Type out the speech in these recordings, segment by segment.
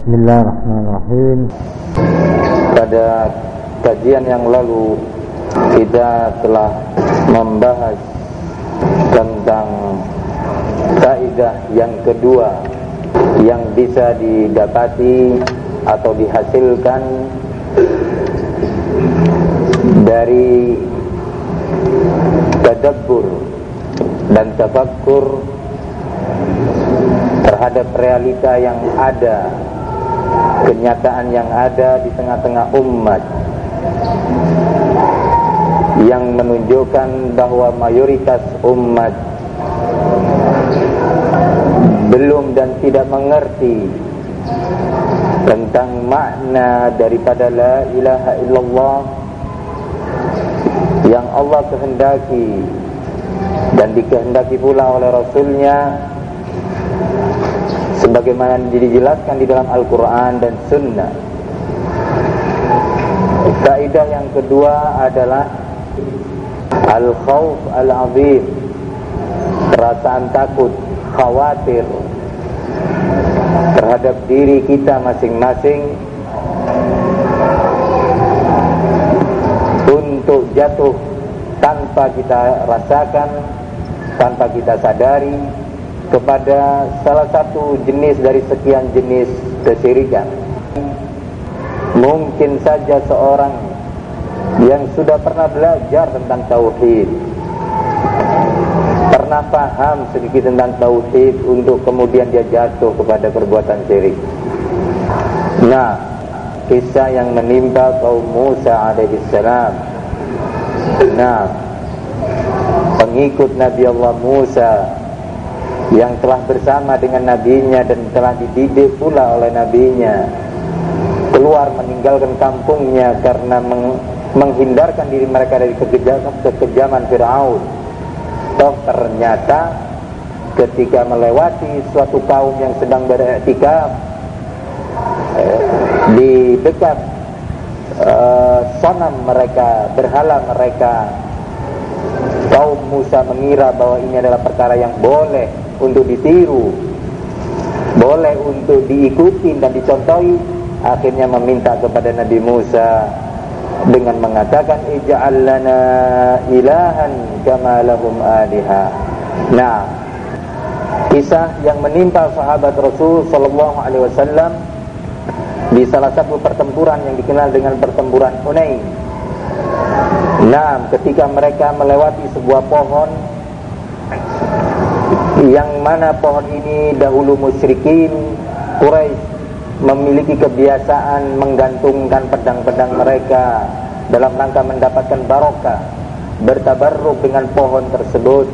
Bismillahirrahmanirrahim. Pada kajian yang lalu kita telah membahas tentang kaidah yang kedua yang bisa didapati atau dihasilkan dari tadabbur dan tafakkur terhadap realita yang ada, kenyataan yang ada di tengah-tengah umat, yang menunjukkan bahwa mayoritas umat belum dan tidak mengerti tentang makna daripada la ilaha illallah yang Allah kehendaki dan dikehendaki pula oleh Rasulnya, sebagaimana dijelaskan di dalam Al-Quran dan Sunnah. Kaidah yang kedua adalah al-khawf al-azim, perasaan takut, khawatir terhadap diri kita masing-masing untuk jatuh tanpa kita rasakan, tanpa kita sadari kepada salah satu jenis dari sekian jenis kesyirikan. Mungkin saja seorang yang sudah pernah belajar tentang tauhid, pernah paham sedikit tentang tauhid, untuk kemudian dia jatuh kepada perbuatan syirik. Nah, kisah yang menimpa kaum Musa alaihissalam. Nah, pengikut Nabi Allah Musa yang telah bersama dengan nabinya dan telah dididik pula oleh nabinya, keluar meninggalkan kampungnya karena menghindarkan diri mereka dari kekejaman Fir'aun. Toh ternyata ketika melewati suatu kaum yang sedang beriktikaf di dekat sonam mereka, berhala mereka, kaum Musa mengira bahwa ini adalah perkara yang boleh untuk ditiru, boleh untuk diikuti dan dicontohi. Akhirnya meminta kepada Nabi Musa dengan mengatakan, ij'al lana ilahan kama lahum aliha. Nah, kisah yang menimpa sahabat Rasul sallallahu alaihi wasallam di salah satu pertempuran yang dikenal dengan pertempuran Hunain. Nah, ketika mereka melewati sebuah pohon yang mana pohon ini dahulu musyrikin Quraisy memiliki kebiasaan menggantungkan pedang-pedang mereka dalam rangka mendapatkan barokah, bertabarruk dengan pohon tersebut.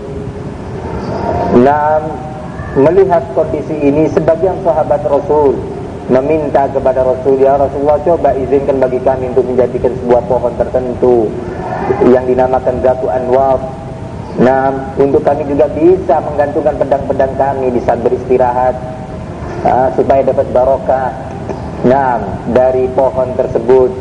Nah, melihat kondisi ini, sebagian sahabat Rasul meminta kepada Rasul, ya Rasulullah, coba izinkan bagi kami untuk menjadikan sebuah pohon tertentu yang dinamakan Zatu Anwar. Nah, untuk kami juga bisa menggantungkan pedang-pedang kami di saat beristirahat, supaya dapat barokah. Nah, dari pohon tersebut.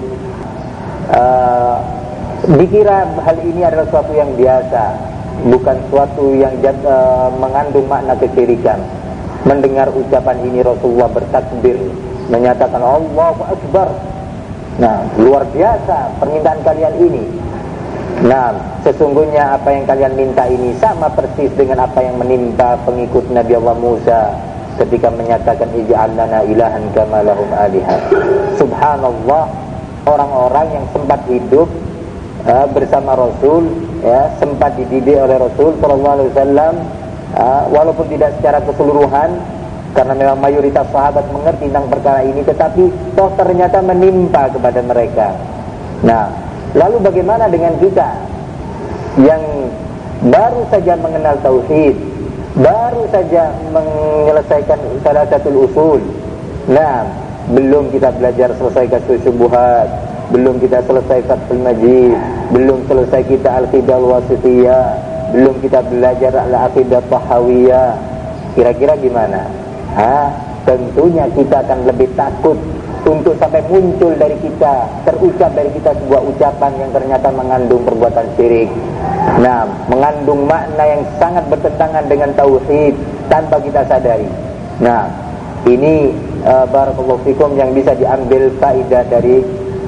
Dikira hal ini adalah suatu yang biasa, bukan suatu yang mengandung makna kesyirikan. Mendengar ucapan ini, Rasulullah bertakbir, menyatakan Allahu Akbar. Nah, luar biasa permintaan kalian ini. Nah, sesungguhnya apa yang kalian minta ini sama persis dengan apa yang menimpa pengikut Nabi Allah Musa ketika menyatakan ij'al lana ilahan kama lahum aliha. Subhanallah, orang-orang yang sempat hidup bersama Rasul, ya, sempat dididik oleh Rasul sallallahu alaihi wasallam, walaupun tidak secara keseluruhan karena memang mayoritas sahabat mengerti tentang perkara ini, tetapi toh ternyata menimpa kepada mereka. Nah, lalu bagaimana dengan kita yang baru saja mengenal tauhid, baru saja menyelesaikan salah satu usul? Nah, belum kita belajar selesai kasus syubhat, belum kita selesai Fathul Majid, belum selesai kita Al-Qidah Al-Wasithiyah, belum kita belajar Al-Aqidah Tahawiyah. Kira-kira gimana? Tentunya kita akan lebih takut untuk sampai muncul dari kita, terucap dari kita sebuah ucapan yang ternyata mengandung perbuatan syirik. Nah, mengandung makna yang sangat bertentangan dengan tauhid tanpa kita sadari. Nah, ini barakallahu fikum yang bisa diambil faedah dari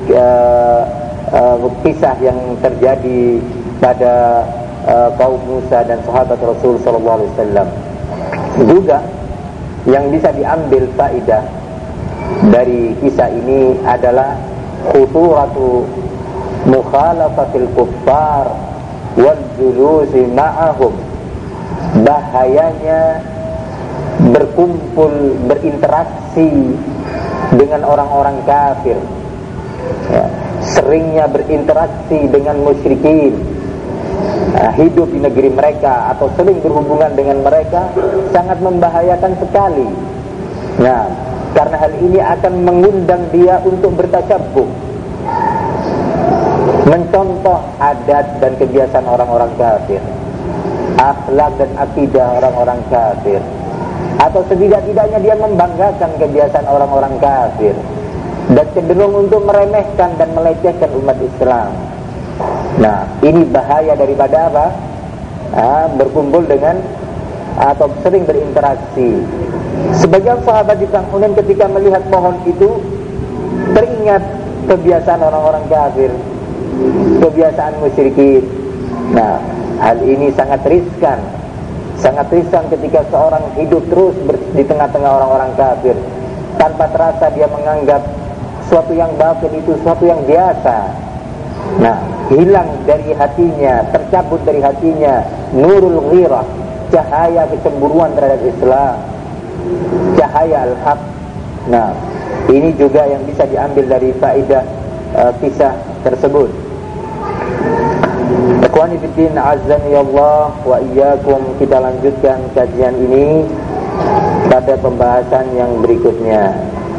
kisah yang terjadi pada kaum Musa dan sahabat Rasul sallallahu alaihi wasallam. Juga yang bisa diambil faedah dari kisah ini adalah khuturatu mukhalafatil kuffar wal julusi ma'ahum, bahayanya berkumpul, berinteraksi dengan orang-orang kafir, ya, seringnya berinteraksi dengan musyrikin, hidup di negeri mereka atau sering berhubungan dengan mereka sangat membahayakan sekali. Nah, karena hal ini akan mengundang dia untuk bertasyabuh, mencontoh adat dan kebiasaan orang-orang kafir, akhlak dan akidah orang-orang kafir, atau setidak-tidaknya dia membanggakan kebiasaan orang-orang kafir dan cenderung untuk meremehkan dan melecehkan umat Islam. Nah, ini bahaya daripada apa? Berkumpul dengan atau sering berinteraksi. Sebagian sahabat di Perang Hunain ketika melihat pohon itu teringat kebiasaan orang-orang kafir, kebiasaan musyrikin. Nah, hal ini sangat riskan. Sangat riskan ketika seorang hidup terus di tengah-tengah orang-orang kafir, tanpa terasa dia menganggap sesuatu yang batil itu sesuatu yang biasa. Nah, hilang dari hatinya, tercabut dari hatinya nurul ghirah, cahaya kecemburuan terhadap Islam, cahaya al-haq. Nah, ini juga yang bisa diambil dari faedah kisah tersebut. Ikhwani fiddin, azani Allah wa iyyakum, kita lanjutkan kajian ini pada pembahasan yang berikutnya.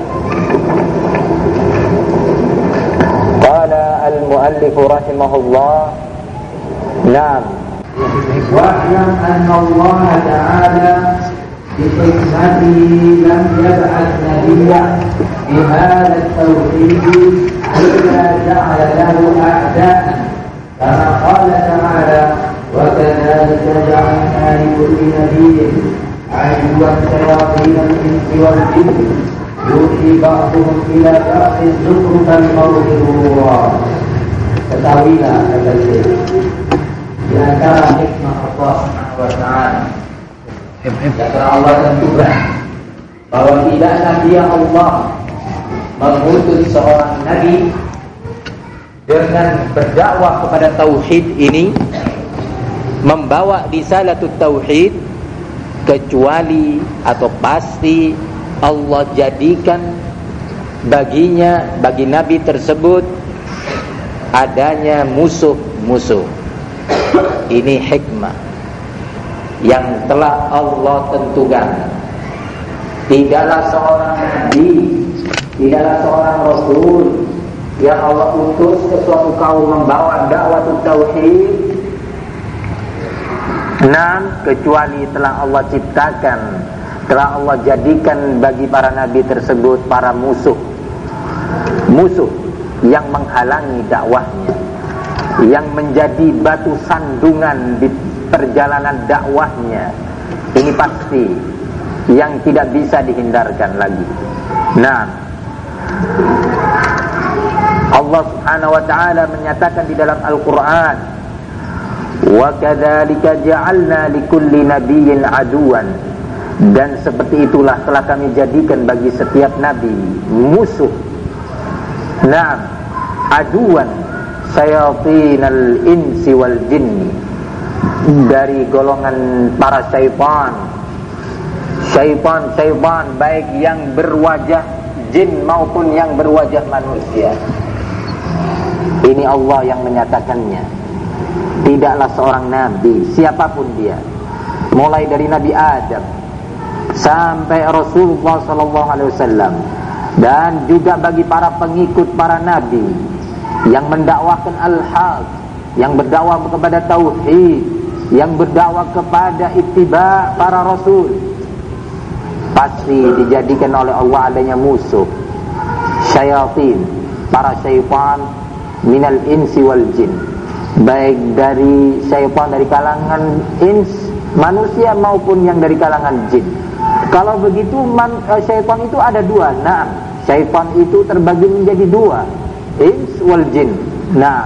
Qala al-muallif rahimahullah, Naam, wa'lam anna Allah ta'ala bi hikmatihi lam yab'ath nabiyyan bi hadha at-tawhid illa ja'ala lahu a'da'an kama qala ta'ala wa kadhalika ja'alna li kulli nabiyyin aduwwan shayatin al-insi wal jinni yuhi ba'dhum ila ba'dhin zukhrufal qawli ghurura. Ketahuilah, kata Syekh, di antara hikmah Allah Subhanahu wa ta'ala, kata Allah tentukan bahwa tidaklah dia Allah mengutus seorang nabi dengan berdakwah kepada tauhid ini, membawa risalatut tauhid, kecuali atau pasti Allah jadikan baginya, bagi nabi tersebut adanya musuh-musuh. Ini hikmah yang telah Allah tentukan. Tidaklah seorang nabi, tidaklah seorang rasul yang Allah utus ke suatu kaum membawa dakwah tauhid, kecuali telah Allah ciptakan, telah Allah jadikan bagi para nabi tersebut para musuh yang menghalangi dakwahnya, yang menjadi batu sandungan di perjalanan dakwahnya. Ini pasti yang tidak bisa dihindarkan lagi. Nah, Allah Subhanahu wa ta'ala menyatakan di dalam Al-Quran, wa kadzalika ja'alna likulli nabiyyin aduwan, dan seperti itulah telah kami jadikan bagi setiap nabi musuh. Nah, aduwan syayatinal insi wal jinni, dari golongan para syaitan baik yang berwajah jin maupun yang berwajah manusia. Ini Allah yang menyatakannya. Tidaklah seorang nabi, siapapun dia, mulai dari Nabi Adam sampai Rasulullah SAW, dan juga bagi para pengikut para nabi yang mendakwakan al-haq, yang berdakwah kepada tauhid, yang berdakwah kepada ittiba para rasul, pasti dijadikan oleh Allah adanya musuh, syayatin, para syaitan minal insi wal jin, baik dari syaitan dari kalangan ins manusia maupun yang dari kalangan jin. Kalau begitu syaitan itu ada dua. Nah, syaitan itu terbagi menjadi dua, ins wal jin. Nah,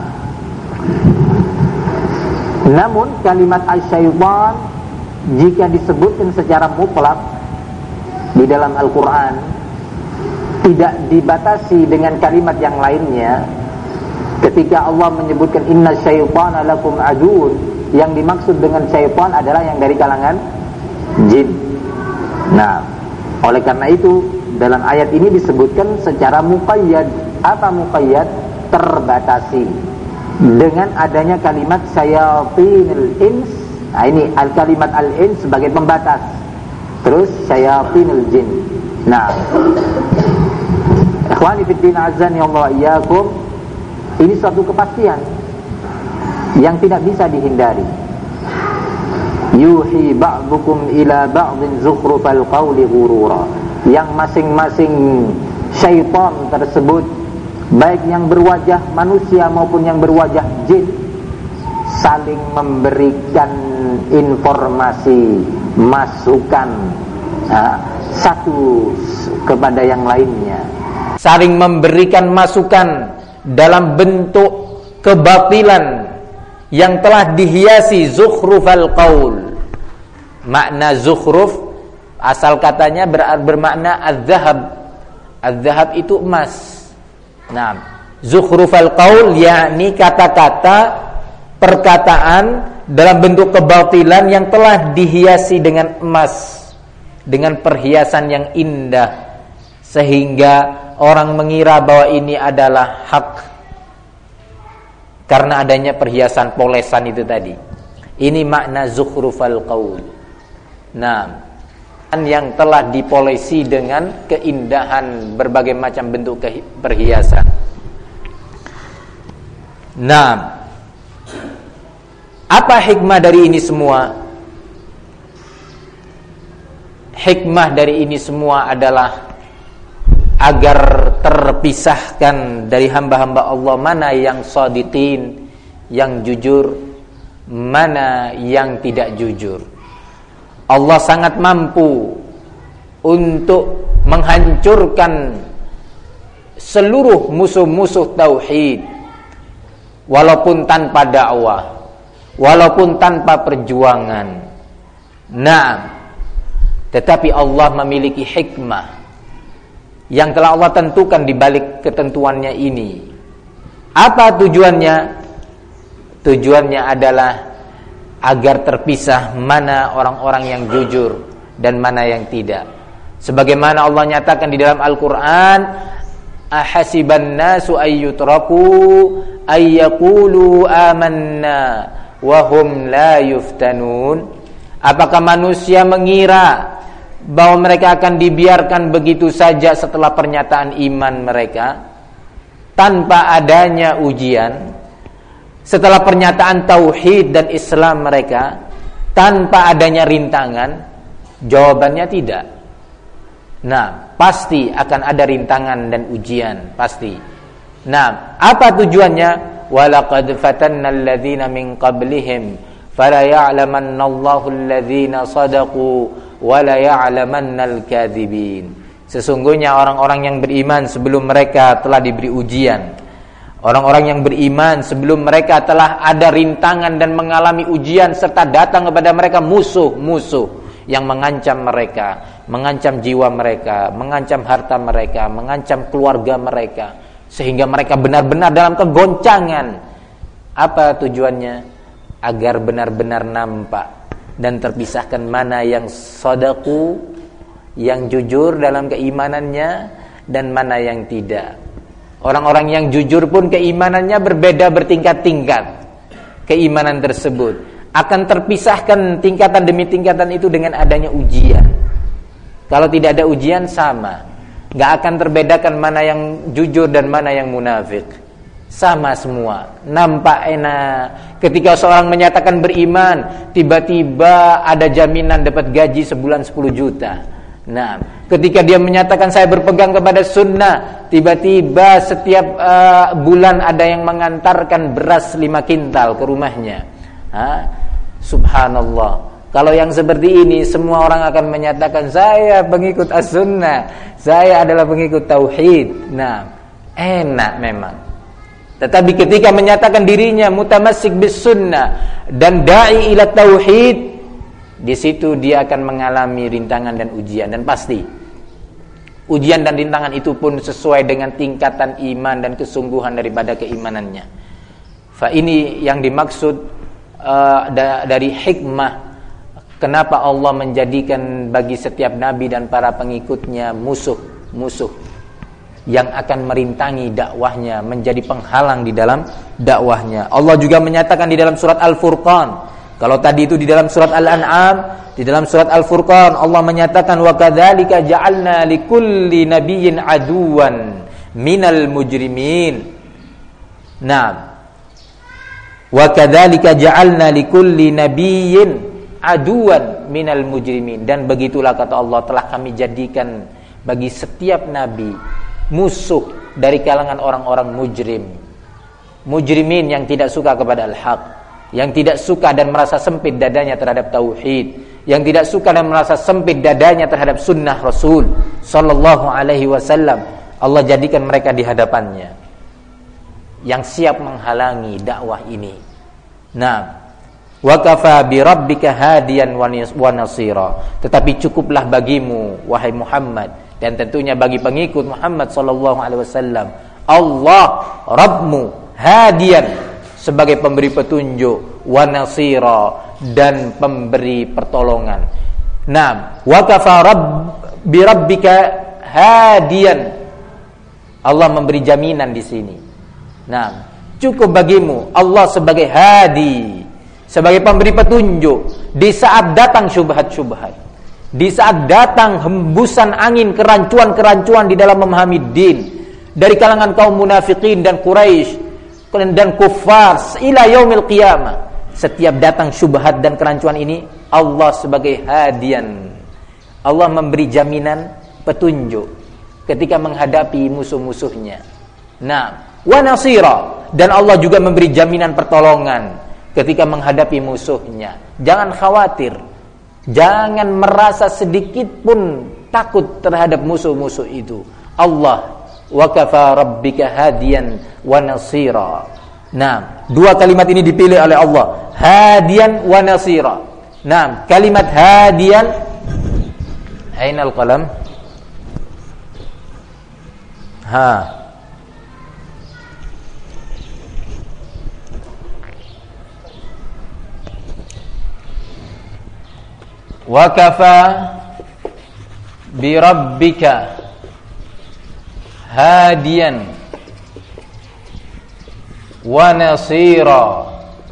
namun kalimat asy-syaitan jika disebutkan secara mutlak di dalam Al-Quran, tidak dibatasi dengan kalimat yang lainnya. Ketika Allah menyebutkan inna syaitana lakum aduun, yang dimaksud dengan syaitan adalah yang dari kalangan jin. Nah, oleh karena itu dalam ayat ini disebutkan secara muqayyad. Apa muqayyad? Terbatasi dengan adanya kalimat syayatinil ins. Nah, ini kalimat al-ins sebagai pembatas. Terus syayatinil jin. Nah, ikhwani fiddin azani Allah iyyakum, ini suatu kepastian yang tidak bisa dihindari. Yuhi ba'dukum ila ba'din zukhrufal qawli ghurura. Yang masing-masing syaitan tersebut, baik yang berwajah manusia maupun yang berwajah jin, saling memberikan informasi, masukan satu kepada yang lainnya. Saling memberikan masukan dalam bentuk kebatilan yang telah dihiasi zukhrufal qaul. Makna zukhruf asal katanya bermakna az-zahab. Az-zahab itu emas. Nah, zukhrufal qaul yakni kata-kata, perkataan dalam bentuk kebatilan yang telah dihiasi dengan emas, dengan perhiasan yang indah, sehingga orang mengira bahwa ini adalah hak karena adanya perhiasan polesan itu tadi. Ini makna zukhrufal qaul. Nah, yang telah dipolesi dengan keindahan berbagai macam bentuk perhiasan. Nah, apa hikmah dari ini semua? Hikmah dari ini semua adalah agar terpisahkan dari hamba-hamba Allah mana yang shadiqin, yang jujur, mana yang tidak jujur. Allah sangat mampu untuk menghancurkan seluruh musuh-musuh tauhid, walaupun tanpa dakwah, walaupun tanpa perjuangan. Nah, tetapi Allah memiliki hikmah yang telah Allah tentukan di balik ketentuannya ini. Apa tujuannya? Tujuannya adalah agar terpisah mana orang-orang yang jujur dan mana yang tidak. Sebagaimana Allah nyatakan di dalam Al-Quran, ahasiban nasu ayyutraku ayyaqulu amanna wahum la yuftanun. Apakah manusia mengira bahwa mereka akan dibiarkan begitu saja setelah pernyataan iman mereka tanpa adanya ujian, setelah pernyataan tauhid dan Islam mereka tanpa adanya rintangan? Jawabannya tidak. Nah, pasti akan ada rintangan dan ujian, pasti. Nah, apa tujuannya? Walaqad fatanna alladhina min qablihim fala ya'lamannallahu alladhina sadaqu wala ya'lamannal kadhibin. Sesungguhnya orang-orang yang beriman sebelum mereka telah diberi ujian. Orang-orang yang beriman sebelum mereka telah ada rintangan dan mengalami ujian, serta datang kepada mereka musuh-musuh yang mengancam mereka, mengancam jiwa mereka, mengancam harta mereka, mengancam keluarga mereka, sehingga mereka benar-benar dalam kegoncangan. Apa tujuannya? Agar benar-benar nampak dan terpisahkan mana yang shadaku, yang jujur dalam keimanannya, dan mana yang tidak. Orang-orang yang jujur pun keimanannya berbeda bertingkat-tingkat. Keimanan tersebut akan terpisahkan tingkatan demi tingkatan itu dengan adanya ujian. Kalau tidak ada ujian sama, gak akan terbedakan mana yang jujur dan mana yang munafik. Sama semua, nampak enak. Ketika seorang menyatakan beriman, tiba-tiba ada jaminan dapat gaji sebulan 10 juta. Nah, ketika dia menyatakan saya berpegang kepada sunnah, tiba-tiba setiap bulan ada yang mengantarkan beras 5 kintal ke rumahnya. Subhanallah. Kalau yang seperti ini semua orang akan menyatakan saya pengikut as-sunnah, saya adalah pengikut tauhid. Nah, enak memang. Tetapi ketika menyatakan dirinya mutamassik bis sunnah dan dai ila tauhid, di situ dia akan mengalami rintangan dan ujian, dan pasti ujian dan rintangan itu pun sesuai dengan tingkatan iman dan kesungguhan daripada keimanannya. Fa ini yang dimaksud dari hikmah kenapa Allah menjadikan bagi setiap nabi dan para pengikutnya musuh-musuh yang akan merintangi dakwahnya, menjadi penghalang di dalam dakwahnya. Allah juga menyatakan di dalam surat Al-Furqan. Kalau tadi itu di dalam surat Al-An'am, di dalam surat Al-Furqan Allah menyatakan wa kadzalika ja'alna likulli nabiyyin aduwan minal mujrimin. Nah, wa kadzalika ja'alna likulli nabiyyin aduwan minal mujrimin, dan begitulah kata Allah telah kami jadikan bagi setiap nabi musuh dari kalangan orang-orang mujrimin yang tidak suka kepada al-haq, yang tidak suka dan merasa sempit dadanya terhadap tauhid, yang tidak suka dan merasa sempit dadanya terhadap sunnah Rasul sallallahu alaihi wasallam. Allah jadikan mereka di hadapannya yang siap menghalangi dakwah ini. Nah, wa kafa bi rabbika hadiyan wa nasira. Tetapi cukuplah bagimu wahai Muhammad, dan tentunya bagi pengikut Muhammad sallallahu alaihi wasallam, Allah Rabbmu hadiyan, sebagai pemberi petunjuk, wa nasira, dan pemberi pertolongan. Nah, wa kafa bi rabbika hadiyan, Allah memberi jaminan di sini. Nah, cukup bagimu Allah sebagai hadi, sebagai pemberi petunjuk di saat datang syubhat-syubhat, di saat datang hembusan angin kerancuan-kerancuan di dalam memahami din dari kalangan kaum munafikin dan Quraisy dan kuffar ila yaumil qiyamah. Setiap datang syubhat dan kerancuan ini, Allah sebagai hadian, Allah memberi jaminan petunjuk ketika menghadapi musuh-musuhnya. Nah, wa nasira, dan Allah juga memberi jaminan pertolongan ketika menghadapi musuhnya. Jangan khawatir, jangan merasa sedikit pun takut terhadap musuh-musuh itu. Allah wa kafa rabbika hadiyan wa nasira. Nah, dua kalimat ini dipilih oleh Allah, hadiyan wa nasira. Nah, kalimat hadiyan, ainal qalam? Wa kafa bi rabbika hadiyan wa nasira.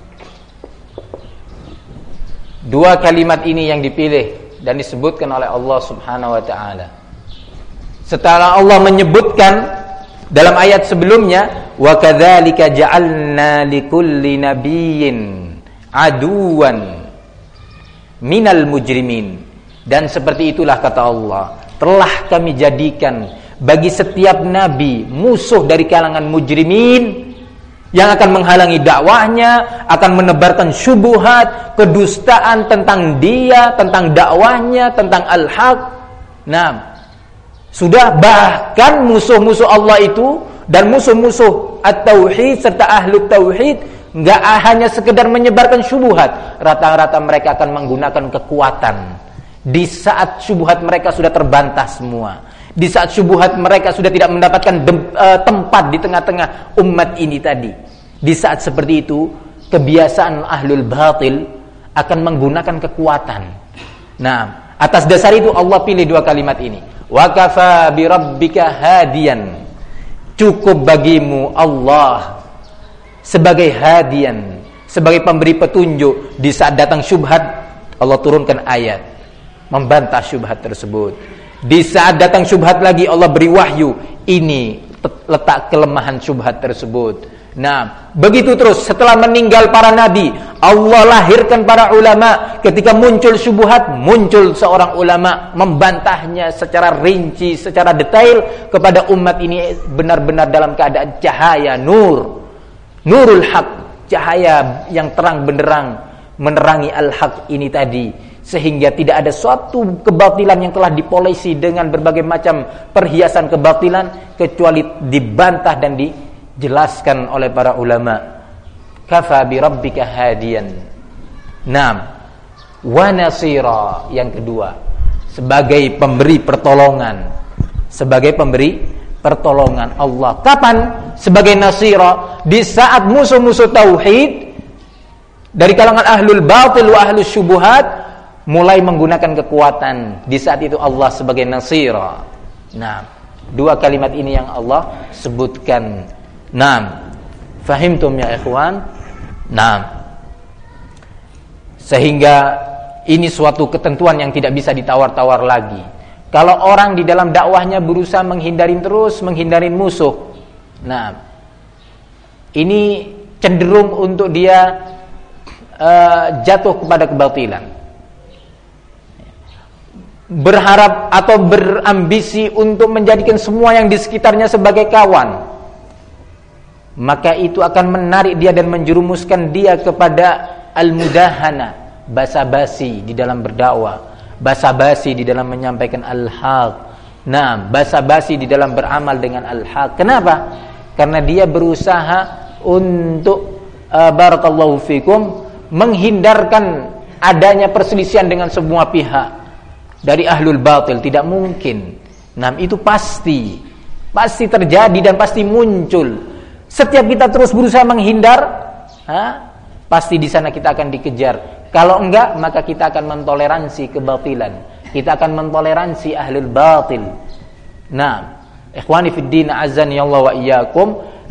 Dua kalimat ini yang dipilih dan disebutkan oleh Allah Subhanahu wa taala. Setelah Allah menyebutkan dalam ayat sebelumnya, wa kadzalika ja'alna likulli nabiyyin aduwan minal mujrimin, dan seperti itulah kata Allah, telah kami jadikan bagi setiap nabi musuh dari kalangan mujrimin yang akan menghalangi dakwahnya, akan menebarkan syubhat, kedustaan tentang dia, tentang dakwahnya, tentang al-haq. Nah, sudah bahkan musuh-musuh Allah itu dan musuh-musuh at-tauhid serta ahlu tauhid enggak hanya sekedar menyebarkan syubhat, rata-rata mereka akan menggunakan kekuatan. Di saat syubhat mereka sudah terbantah semua, di saat syubhat mereka sudah tidak mendapatkan tempat di tengah-tengah umat ini tadi, di saat seperti itu, kebiasaan ahlul batil akan menggunakan kekuatan. Nah, atas dasar itu Allah pilih dua kalimat ini. Wa kafa bi rabbika hadiyan, cukup bagimu Allah sebagai hadian, sebagai pemberi petunjuk. Di saat datang syubhat, Allah turunkan ayat membantah syubhat tersebut. Di saat datang syubhat lagi, Allah beri wahyu, ini letak kelemahan syubhat tersebut. Nah, begitu terus. Setelah meninggal para nabi, Allah lahirkan para ulama. Ketika muncul syubhat, muncul seorang ulama membantahnya secara rinci, secara detail kepada umat ini benar-benar dalam keadaan cahaya, nurul haq, cahaya yang terang benderang menerangi al-haq ini tadi. sehingga tidak ada suatu kebatilan yang telah dipolesi dengan berbagai macam perhiasan kebatilan kecuali dibantah dan dijelaskan oleh para ulama. Kafa bi rabbika hadiyan. Naam. Wa nasira, yang kedua, sebagai pemberi pertolongan. Sebagai pemberi pertolongan Allah. Kapan sebagai nasira? Di saat musuh-musuh tauhid dari kalangan ahlul batil wa ahlus syubuhat mulai menggunakan kekuatan. Di saat itu Allah sebagai nasira. Nah, dua kalimat ini yang Allah sebutkan. Nah, fahimtum ya ikhwan? Nah, sehingga ini suatu ketentuan yang tidak bisa ditawar-tawar lagi. Kalau orang di dalam dakwahnya berusaha menghindarin musuh, nah, ini cenderung untuk dia jatuh kepada kebatilan. Berharap atau berambisi untuk menjadikan semua yang di sekitarnya sebagai kawan, maka itu akan menarik dia dan menjerumuskan dia kepada al-mudahana, basa-basi di dalam berdakwah, basa-basi di dalam menyampaikan al-haq. Nah, basa-basi di dalam beramal dengan al-haq. Kenapa? Karena dia berusaha untuk barakallahu fikum menghindarkan adanya perselisihan dengan semua pihak dari ahlul batil. Tidak mungkin. Nah, itu pasti terjadi dan pasti muncul. Setiap kita terus berusaha menghindar, pasti di sana kita akan dikejar. Kalau enggak, maka kita akan mentoleransi kebatilan. Kita akan mentoleransi ahlul batil. Nah, ikhwani fid din azani Allah wa iyyakum.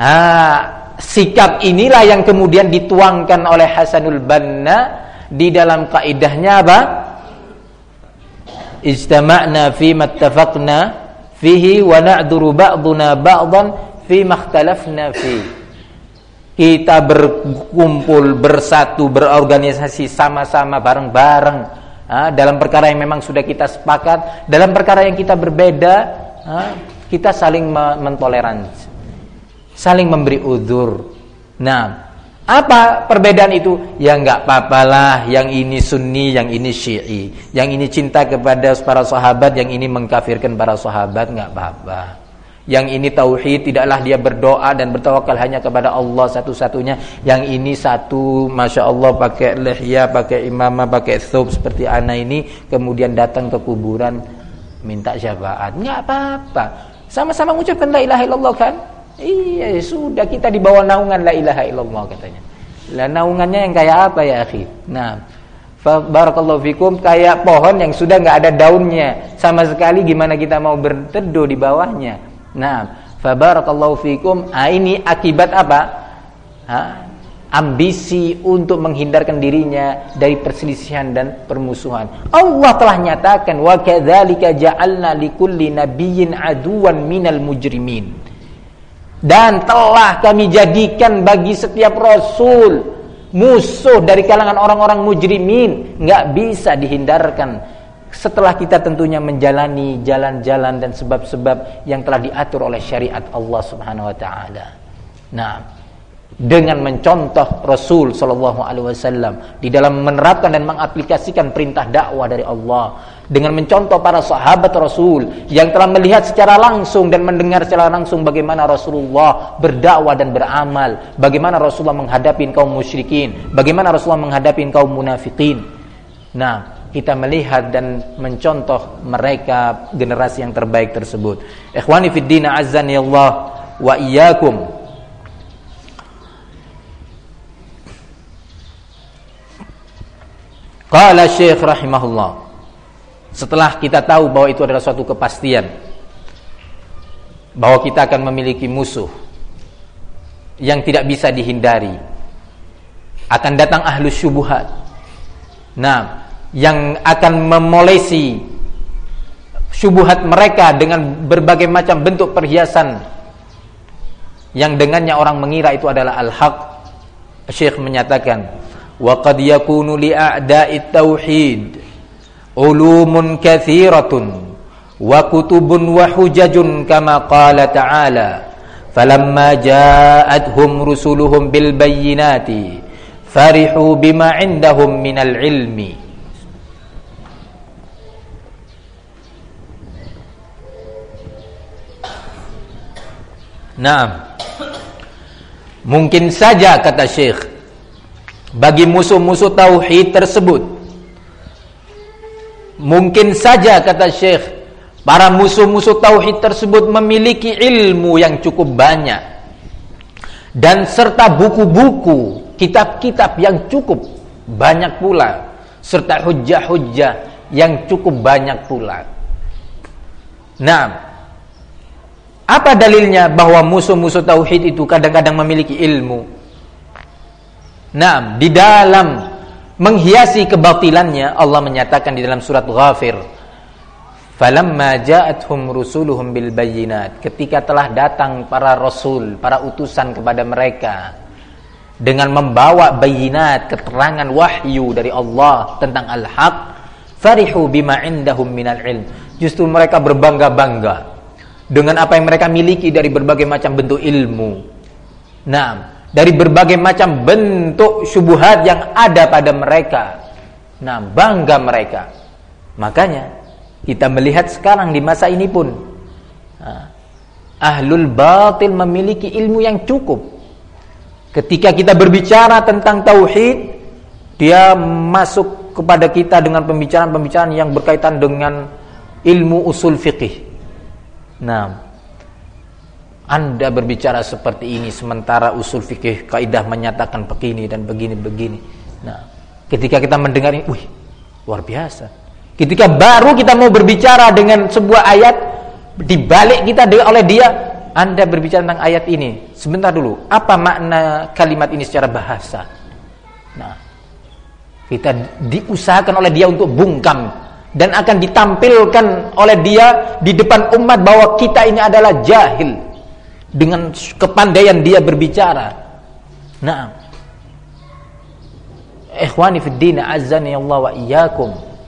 Sikap inilah yang kemudian dituangkan oleh Hasanul Banna di dalam kaidahnya apa? Ijtama'na fi mattafaqna fihi wa na'duru ba'duna ba'dan fi makhtalafna fihi. Kita berkumpul, bersatu, berorganisasi sama-sama bareng-bareng dalam perkara yang memang sudah kita sepakat. Dalam perkara yang kita berbeda, kita saling mentoleransi, saling memberi udzur. Nah, apa perbedaan itu? Ya enggak apa-apalah, yang ini Sunni, yang ini Syi'i, yang ini cinta kepada para sahabat, yang ini mengkafirkan para sahabat, enggak apa-apa. Yang ini tauhid, tidaklah dia berdoa dan bertawakal hanya kepada Allah satu-satunya. Yang ini satu, masya Allah, pakai lihya, pakai imamah, pakai thawb seperti ana ini, kemudian datang ke kuburan minta syafaat. Enggak apa-apa, sama-sama mengucapkan la ilaha illallah kan? Iya, sudah, kita di bawah naungan la ilaha illallah katanya. Lah, naungannya yang kayak apa ya akhi? Nah, barakallahu fikum, kayak pohon yang sudah enggak ada daunnya sama sekali, gimana kita mau berteduh di bawahnya? Nah, fabarakallahu fikum. Ini akibat apa? Ambisi untuk menghindarkan dirinya dari perselisihan dan permusuhan. Allah telah nyatakan, wa kadzalika ja'alna likulli nabiyyin aduwan minal mujrimin. Dan telah kami jadikan bagi setiap rasul musuh dari kalangan orang-orang mujrimin. Enggak bisa dihindarkan setelah kita tentunya menjalani jalan-jalan dan sebab-sebab yang telah diatur oleh syariat Allah Subhanahu wa taala. Nah, dengan mencontoh Rasul sallallahu alaihi wasallam di dalam menerapkan dan mengaplikasikan perintah dakwah dari Allah, dengan mencontoh para sahabat Rasul yang telah melihat secara langsung dan mendengar secara langsung bagaimana Rasulullah berdakwah dan beramal, bagaimana Rasulullah menghadapi kaum musyrikin, bagaimana Rasulullah menghadapi kaum munafikin. Nah, kita melihat dan mencontoh mereka, generasi yang terbaik tersebut. Ikhwani fid din azzani Allah wa iyyakum. Qala Syekh rahimahullah, setelah kita tahu bahwa itu adalah suatu kepastian, bahwa kita akan memiliki musuh yang tidak bisa dihindari, akan datang ahlus syubuhat. Nah, yang akan memolesi syubhat mereka dengan berbagai macam bentuk perhiasan yang dengannya orang mengira itu adalah al-haq. Syekh menyatakan, wa qad yakunu li a'da'it tauhid ulumun katsiratun wa kutubun wa hujajun kama qala ta'ala falamma ja'atuhum rusuluhum bil bayyinati farihu bima 'indahum minal ilmi. Nah, mungkin saja kata Syekh, bagi musuh-musuh tauhid tersebut, mungkin saja kata Syekh, para musuh-musuh tauhid tersebut memiliki ilmu yang cukup banyak dan serta buku-buku, kitab-kitab yang cukup banyak pula, serta hujjah-hujjah yang cukup banyak pula. Nah, apa dalilnya bahwa musuh-musuh tauhid itu kadang-kadang memiliki ilmu? Nah, di dalam menghiasi kebatilannya, Allah menyatakan di dalam surat Ghafir, falamma ja'atuhum rusuluhum bil bayyinat, ketika telah datang para rasul, para utusan kepada mereka dengan membawa bayinat, keterangan wahyu dari Allah tentang al-haq, farihu bima indahum minal ilm, justru mereka berbangga-bangga dengan apa yang mereka miliki dari berbagai macam bentuk ilmu. Nah, dari berbagai macam bentuk syubhat yang ada pada mereka. Nah, bangga mereka. Makanya kita melihat sekarang di masa ini pun ahlul batil memiliki ilmu yang cukup. Ketika kita berbicara tentang tauhid, dia masuk kepada kita dengan pembicaraan-pembicaraan yang berkaitan dengan ilmu usul fiqih. Nah, Anda berbicara seperti ini sementara usul fikih kaidah menyatakan begini dan begini-begini. Nah, ketika kita mendengar ini, wih, luar biasa. Ketika baru kita mau berbicara dengan sebuah ayat, dibalik kita oleh dia, Anda berbicara tentang ayat ini. Sebentar dulu, apa makna kalimat ini secara bahasa? Nah, kita diusahakan oleh dia untuk bungkam, dan akan ditampilkan oleh dia di depan umat bahwa kita ini adalah jahil dengan kepandaian dia berbicara. Nah, ikhwani fid din, azzani Allah wa iyyakum.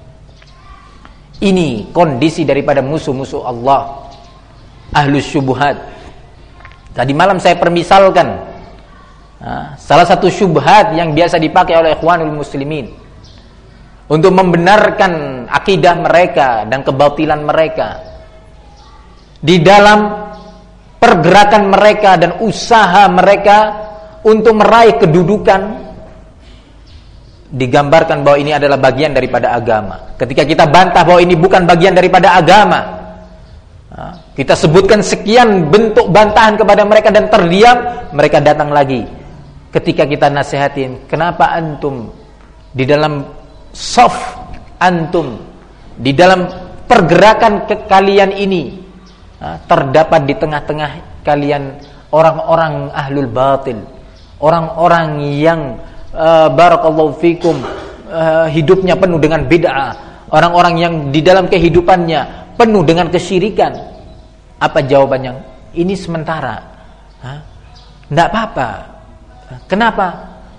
Ini kondisi daripada musuh-musuh Allah, ahlus syubhat. Tadi malam saya permisalkan salah satu syubhat yang biasa dipakai oleh ikhwanul muslimin untuk membenarkan akidah mereka dan kebatilan mereka di dalam pergerakan mereka dan usaha mereka untuk meraih kedudukan, digambarkan bahwa ini adalah bagian daripada agama. Ketika kita bantah bahwa ini bukan bagian daripada agama, kita sebutkan sekian bentuk bantahan kepada mereka dan terdiam, mereka datang lagi. Ketika kita nasihatin, kenapa antum di dalam soft antum, di dalam pergerakan kalian ini terdapat di tengah-tengah kalian orang-orang ahlul batil, orang-orang yang barakallahu fikum hidupnya penuh dengan bid'ah, orang-orang yang di dalam kehidupannya penuh dengan kesyirikan. Apa jawabannya? Ini sementara. Tidak apa-apa. Kenapa?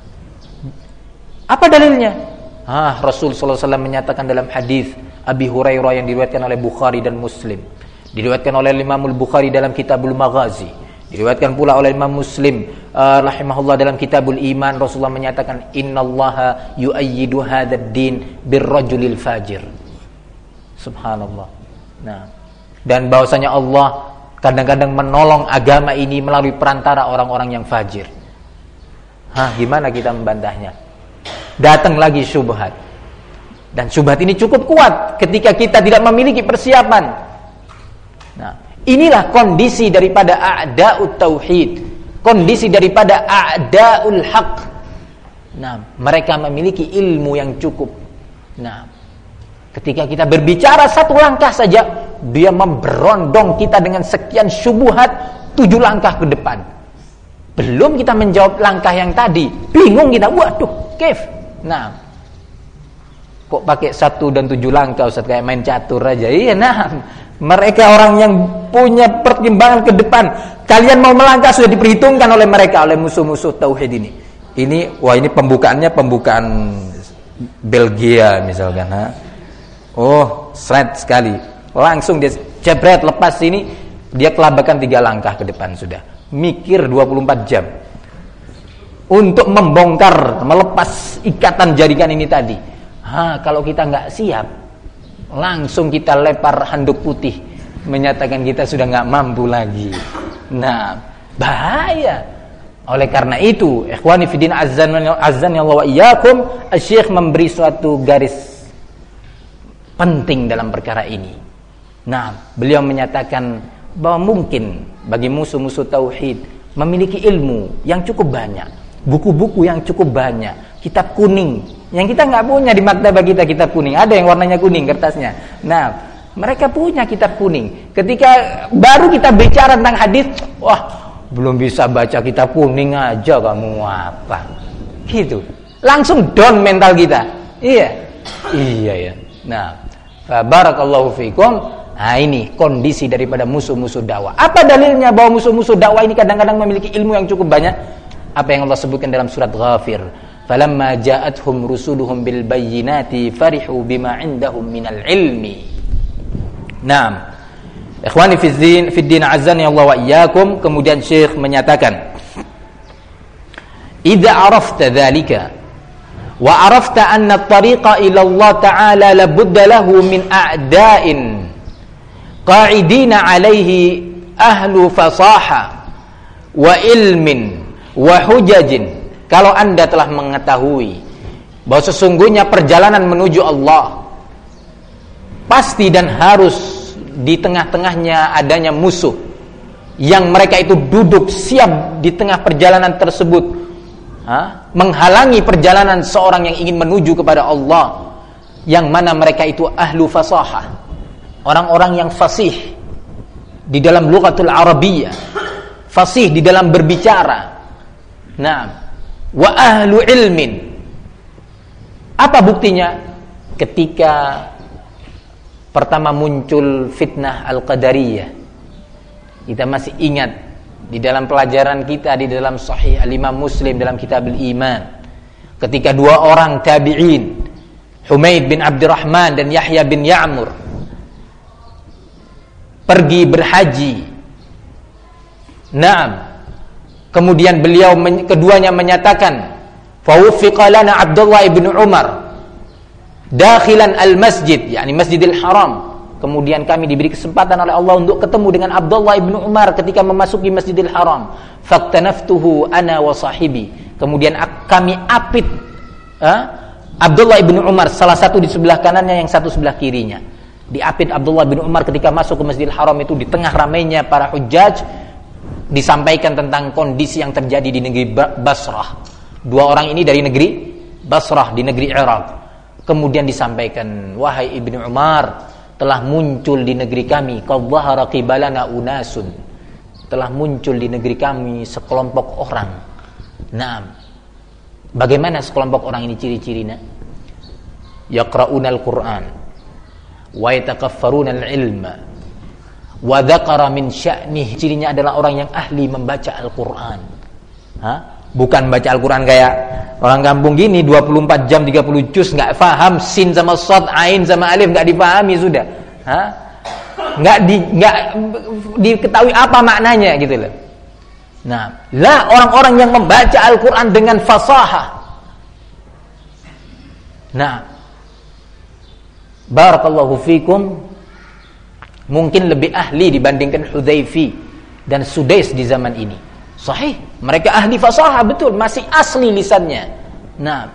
Apa dalilnya? Rasul sallallahu alaihi wasallam menyatakan dalam hadis Abi Hurairah yang diriwayatkan oleh Bukhari dan Muslim, diriwayatkan oleh Imam Al-Bukhari dalam Kitabul Maghazi, diriwayatkan pula oleh Imam Muslim rahimahullah dalam Kitabul Iman. Rasulullah menyatakan, innallaha yu'ayyidu hadzal din birrajulil fajir. Subhanallah. Nah, dan bahwasanya Allah kadang-kadang menolong agama ini melalui perantara orang-orang yang fajir. Gimana kita membantahnya? Datang lagi syubhat. Dan syubhat ini cukup kuat ketika kita tidak memiliki persiapan. Nah, inilah kondisi daripada a'da'ut tauhid, kondisi daripada a'da'ul haq. Nah, mereka memiliki ilmu yang cukup. Nah, ketika kita berbicara satu langkah saja, dia memberondong kita dengan sekian syubhat 7 langkah ke depan. Belum kita menjawab langkah yang tadi, bingung kita, waduh, kif. Nah, kok pakai 1 dan 7 langkah Ustaz, kayak main catur aja. Iya, nah, mereka orang yang punya pertimbangan ke depan. Kalian mau melangkah sudah diperhitungkan oleh mereka, oleh musuh-musuh tauhid ini. Ini, wah, ini pembukaannya pembukaan Belgia misalkan. Oh, seret sekali. Langsung dia jebret, lepas sini, dia kelabakan 3 langkah ke depan sudah. Mikir 24 jam untuk membongkar, melepas ikatan jaringan ini tadi. Kalau kita nggak siap, langsung kita lempar handuk putih, menyatakan kita sudah nggak mampu lagi. Nah, Bahaya. Oleh karena itu, ikhwani fi din azzani Allah wa iyyakum, Syekh memberi suatu garis penting dalam perkara ini. Nah, beliau menyatakan bahwa mungkin bagi musuh-musuh tauhid memiliki ilmu yang cukup banyak, buku-buku yang cukup banyak, kitab kuning yang kita nggak punya di maktabah kita, kitab kuning. Ada yang warnanya kuning kertasnya. Nah, mereka punya kitab kuning. Ketika baru kita bicara tentang hadis, wah, belum bisa baca kitab kuning aja kamu apa? Gitu. Langsung down mental kita. Iya ya. Nah, barakallahu fikum. Nah, ini kondisi daripada musuh-musuh dakwah. Apa dalilnya bahwa musuh-musuh dakwah ini kadang-kadang memiliki ilmu yang cukup banyak? Apa yang Allah sebutkan dalam surat Ghafir? Falamma ja'atuhum rusuluhum bil bayyinati farihu bima 'indahum minal ilmi. Naam. Ikhwani fi din azani Allah wa iyyakum, kemudian Syekh menyatakan, "Idza arafta dzalika wa arafta anna at-tariqa ila Allah ta'ala la budda lahu min a'da'in qa'idina 'alaihi ahlu fasaha wa ilmin wa hujajin." Kalau Anda telah mengetahui bahwa sesungguhnya perjalanan menuju Allah pasti dan harus di tengah-tengahnya adanya musuh yang mereka itu duduk siap di tengah perjalanan tersebut, menghalangi perjalanan seorang yang ingin menuju kepada Allah, yang mana mereka itu ahlu fasahah, orang-orang yang fasih di dalam lughatul Arabiyyah, fasih di dalam berbicara. Nah, wa ahlu ilmin. Apa buktinya? Ketika pertama muncul fitnah Al-Qadariyah, kita masih ingat di dalam pelajaran kita di dalam Sahih Al-Imam Muslim dalam Kitab Al-Iman, ketika dua orang tabi'in, Humaid bin Abdurrahman dan Yahya bin Ya'mur, pergi berhaji. Naam. Kemudian keduanya menyatakan, "Fawuffiqa lana Abdullah ibn Umar dakhilan al-masjid," yakni Masjidil Haram. Kemudian kami diberi kesempatan oleh Allah untuk ketemu dengan Abdullah ibn Umar ketika memasuki Masjidil Haram. Faktanaftuhu ana wa sahibi. Kemudian kami apit Abdullah ibn Umar, salah satu di sebelah kanannya, yang satu sebelah kirinya. Diapit Abdullah bin Umar ketika masuk ke Masjidil Haram itu di tengah ramainya para hujjaj. Disampaikan tentang kondisi yang terjadi di negeri Basrah. Dua orang ini dari negeri Basrah, di negeri Irak. Kemudian disampaikan, "Wahai Ibnu Umar, telah muncul di negeri kami qad dhahara qibalana unasun." Telah muncul di negeri kami sekelompok orang. Nah, bagaimana sekelompok orang ini ciri-cirinya? Yaqra'unal Qur'an wa yatakaffarunal ilma wa dzakara min sya'nih. Cirinya adalah orang yang ahli membaca Al-Qur'an. Bukan baca Al-Quran kayak orang kampung gini 24 jam 30 juz nggak paham sin sama shad, ain sama alif nggak dipahami sudah. Nggak diketahui apa maknanya gitu loh. Nah, lah orang-orang yang membaca Al-Quran dengan fasahah. Nah, barakallahu fikum, mungkin lebih ahli dibandingkan Hudzaifi dan Sudais di zaman ini. Sahih, mereka ahli fasahah betul, masih asli lisannya. Nah,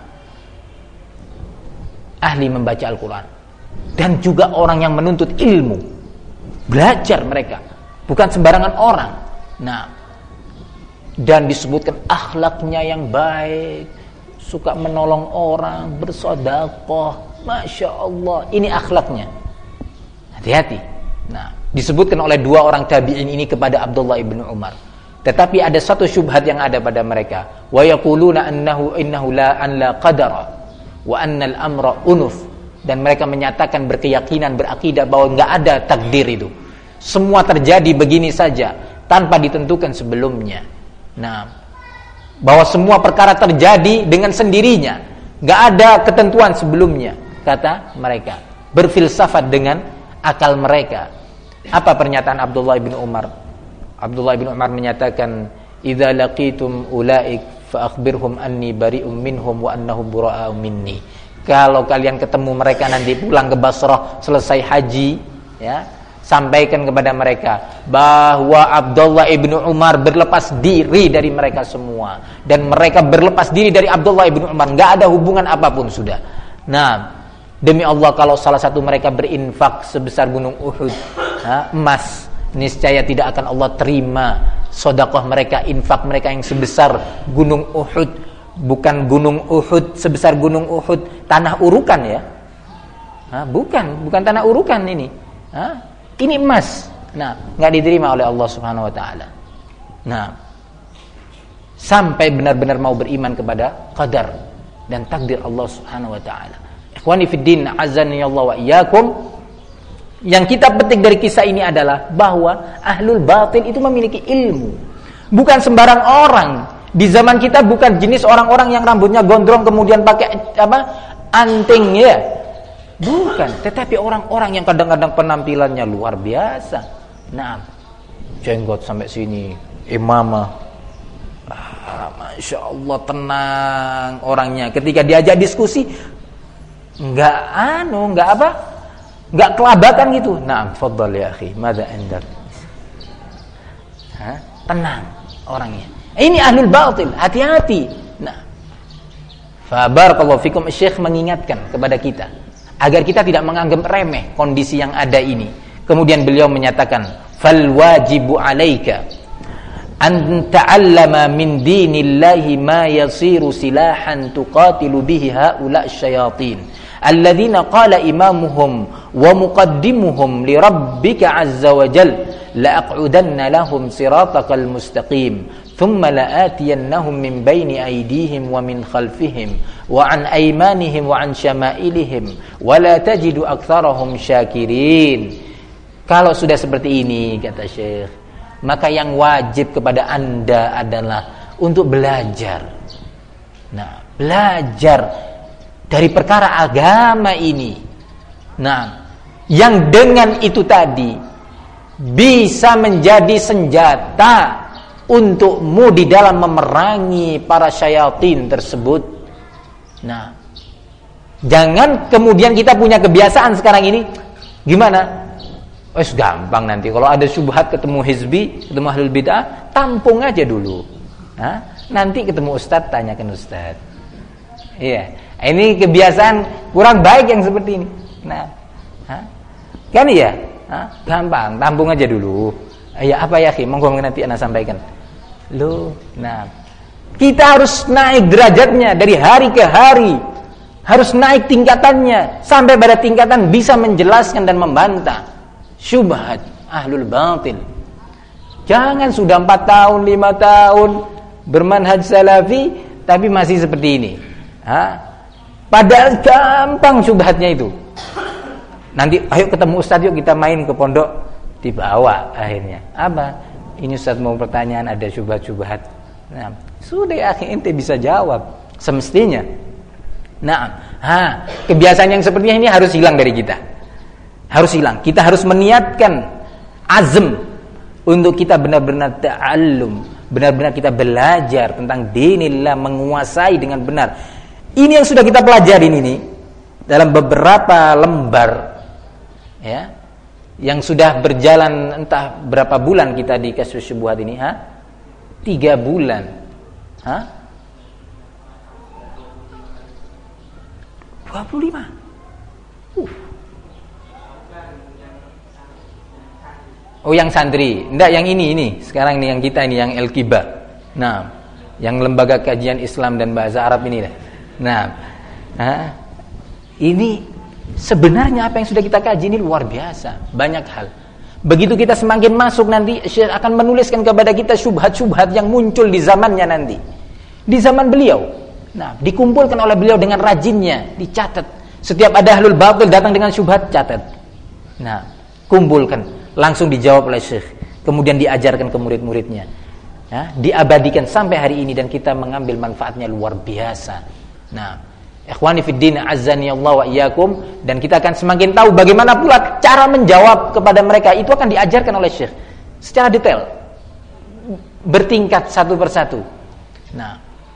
ahli membaca Al-Quran. Dan juga orang yang menuntut ilmu, belajar mereka, bukan sembarangan orang. Nah, dan disebutkan akhlaknya yang baik, suka menolong orang, bersedekah. Masya Allah, ini akhlaknya. Hati-hati. Nah, disebutkan oleh dua orang tabi'in ini kepada Abdullah ibn Umar. Tetapi ada satu syubhat yang ada pada mereka. Wa yaquluna innahu la qadara wa annal amra unuf. Dan mereka menyatakan, berkeyakinan, berakidah bahwa enggak ada takdir itu. Semua terjadi begini saja tanpa ditentukan sebelumnya. Nah, bahwa semua perkara terjadi dengan sendirinya, enggak ada ketentuan sebelumnya, kata mereka. Berfilsafat dengan akal mereka. Apa pernyataan Abdullah bin Umar? Abdullah bin Umar menyatakan, "Idza laqitum ulaik fa akhbirhum anni bari'um minhum wa annahum bura'u minni." Kalau kalian ketemu mereka nanti pulang ke Basrah selesai haji, ya, sampaikan kepada mereka bahwa Abdullah ibnu Umar berlepas diri dari mereka semua, dan mereka berlepas diri dari Abdullah ibnu Umar, nggak ada hubungan apapun sudah. Nah, demi Allah, kalau salah satu mereka berinfak sebesar gunung Uhud emas, niscaya tidak akan Allah terima sedekah mereka, infak mereka yang sebesar gunung Uhud. Bukan gunung Uhud sebesar gunung Uhud tanah urukan ya. Bukan tanah urukan ini. Ini emas. Nah, enggak diterima oleh Allah Subhanahu wa taala. Nah, sampai benar-benar mau beriman kepada qadar dan takdir Allah Subhanahu wa taala. Ikhwani fid din, azani Allah wa iyyakum. Yang kita petik dari kisah ini adalah bahwa ahlul batil itu memiliki ilmu. Bukan sembarang orang. Di zaman kita bukan jenis orang-orang yang rambutnya gondrong kemudian pakai anting ya. Bukan, tetapi orang-orang yang kadang-kadang penampilannya luar biasa. Nah, jenggot sampai sini, imamah. Masya Allah, tenang orangnya. Ketika diajak diskusi, enggak kelabakan gitu. Naam, faddal ya akhi, madza indak? Tenang orangnya. Ini ahlul batil, hati-hati. Nah, fa barakallahu fikum, Syekh mengingatkan kepada kita agar kita tidak menganggap remeh kondisi yang ada ini. Kemudian beliau menyatakan, fal wajibu 'alaika an ta'allama min dinillahi ma yasiru silahan tuqatilu bihi haula asyayatin alladzina qala imamuhum wa muqaddimuhum li rabbika 'azza wa jalla la aq'udanna lahum siratakal mustaqim thumma la'atiyannahum min baini aydihim wa min khalfihim wa an aymanihim wa an syama'ilihim wa la tajidu aktsarahum syakirin. Kalau sudah seperti ini, kata Syekh, maka yang wajib kepada Anda adalah untuk belajar. Nah, belajar dari perkara agama ini. Nah, yang dengan itu tadi bisa menjadi senjata untukmu di dalam memerangi para syayatin tersebut. Nah, jangan kemudian kita punya kebiasaan sekarang ini, gimana? Gampang nanti kalau ada syubhat ketemu hizbi, ketemu ahlul bid'ah, tampung aja dulu. Nanti ketemu ustaz, tanyakan ustaz. Iya, ini kebiasaan kurang baik yang seperti ini. Nah, kan iya, gampang, tampung aja dulu. Ya apa ya, monggo nanti ana sampaikan. Nah, kita harus naik derajatnya dari hari ke hari, harus naik tingkatannya sampai pada tingkatan bisa menjelaskan dan membantah syubhat ahlul batil. Jangan sudah 4 tahun, 5 tahun bermanhaj salafi tapi masih seperti ini. Padahal gampang syubhatnya itu. Nanti ayo ketemu ustaz, yuk kita main ke pondok, dibawa akhirnya. Apa? Ini ustaz mau pertanyaan, ada syubhat-syubhat. Nah, sudah ya, ente bisa jawab semestinya. Nah, kebiasaan yang seperti ini harus hilang dari kita. Harus hilang. Kita harus meniatkan azm untuk kita benar-benar ta'allum, benar-benar kita belajar tentang dinillah, menguasai dengan benar. Ini yang sudah kita pelajari ini dalam beberapa lembar, ya, yang sudah berjalan entah berapa bulan kita di kasus syubhat ini, 3 bulan, 25. Oh, yang santri, enggak, yang ini sekarang ini yang kita ini yang El-Kiba. Nah, yang lembaga kajian Islam dan bahasa Arab ini lah. Nah, ini sebenarnya apa yang sudah kita kaji ini luar biasa, banyak hal. Begitu kita semakin masuk nanti, Syekh akan menuliskan kepada kita syubhat-syubhat yang muncul di zamannya nanti, di zaman beliau. Nah, dikumpulkan oleh beliau dengan rajinnya, dicatat. Setiap ada ahlul batil datang dengan syubhat, catat. Nah, kumpulkan, langsung dijawab oleh Syekh, kemudian diajarkan ke murid-muridnya, diabadikan sampai hari ini, dan kita mengambil manfaatnya luar biasa. Nah, ikhwani fid din, azani Allah wa iyyakum, dan kita akan semakin tahu bagaimana pula cara menjawab kepada mereka. Itu akan diajarkan oleh Syekh secara detail, bertingkat satu persatu. Nah,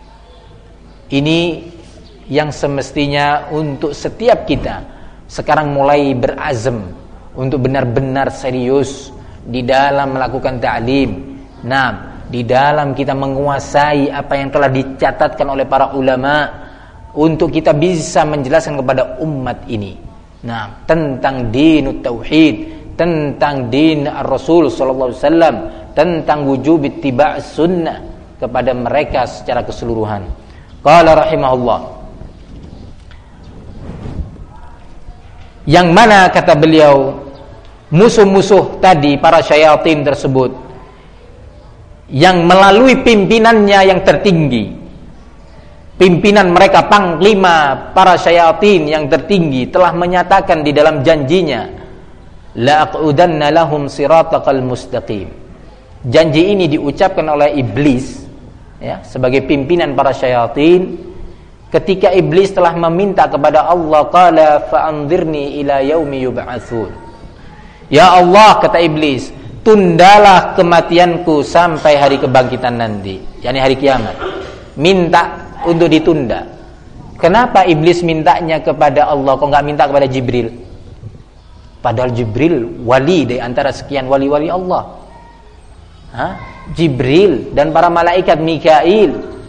ini yang semestinya untuk setiap kita sekarang mulai berazam untuk benar-benar serius di dalam melakukan ta'lim. Nah, di dalam kita menguasai apa yang telah dicatatkan oleh para ulama untuk kita bisa menjelaskan kepada umat ini. Nah, tentang dinut tauhid, tentang din ar-Rasul sallallahu alaihi wasallam, tentang wujub ittiba' sunnah kepada mereka secara keseluruhan. Qala rahimahullah, yang mana kata beliau, musuh-musuh tadi, para syayatin tersebut, yang melalui pimpinannya yang tertinggi, pimpinan mereka, panglima para syayatin yang tertinggi, telah menyatakan di dalam janjinya, la aqudanna lahum siratakal mustaqim. Janji ini diucapkan oleh iblis, ya, sebagai pimpinan para syayatin, ketika iblis telah meminta kepada Allah, qala fa'anzirni ila yaumi yub'atsun. Ya Allah, kata iblis, tundalah kematianku sampai hari kebangkitan nanti, yakni hari kiamat. Minta untuk ditunda. Kenapa iblis mintanya kepada Allah, kok enggak minta kepada Jibril? Padahal Jibril wali dari antara sekian wali-wali Allah. Jibril dan para malaikat Mikail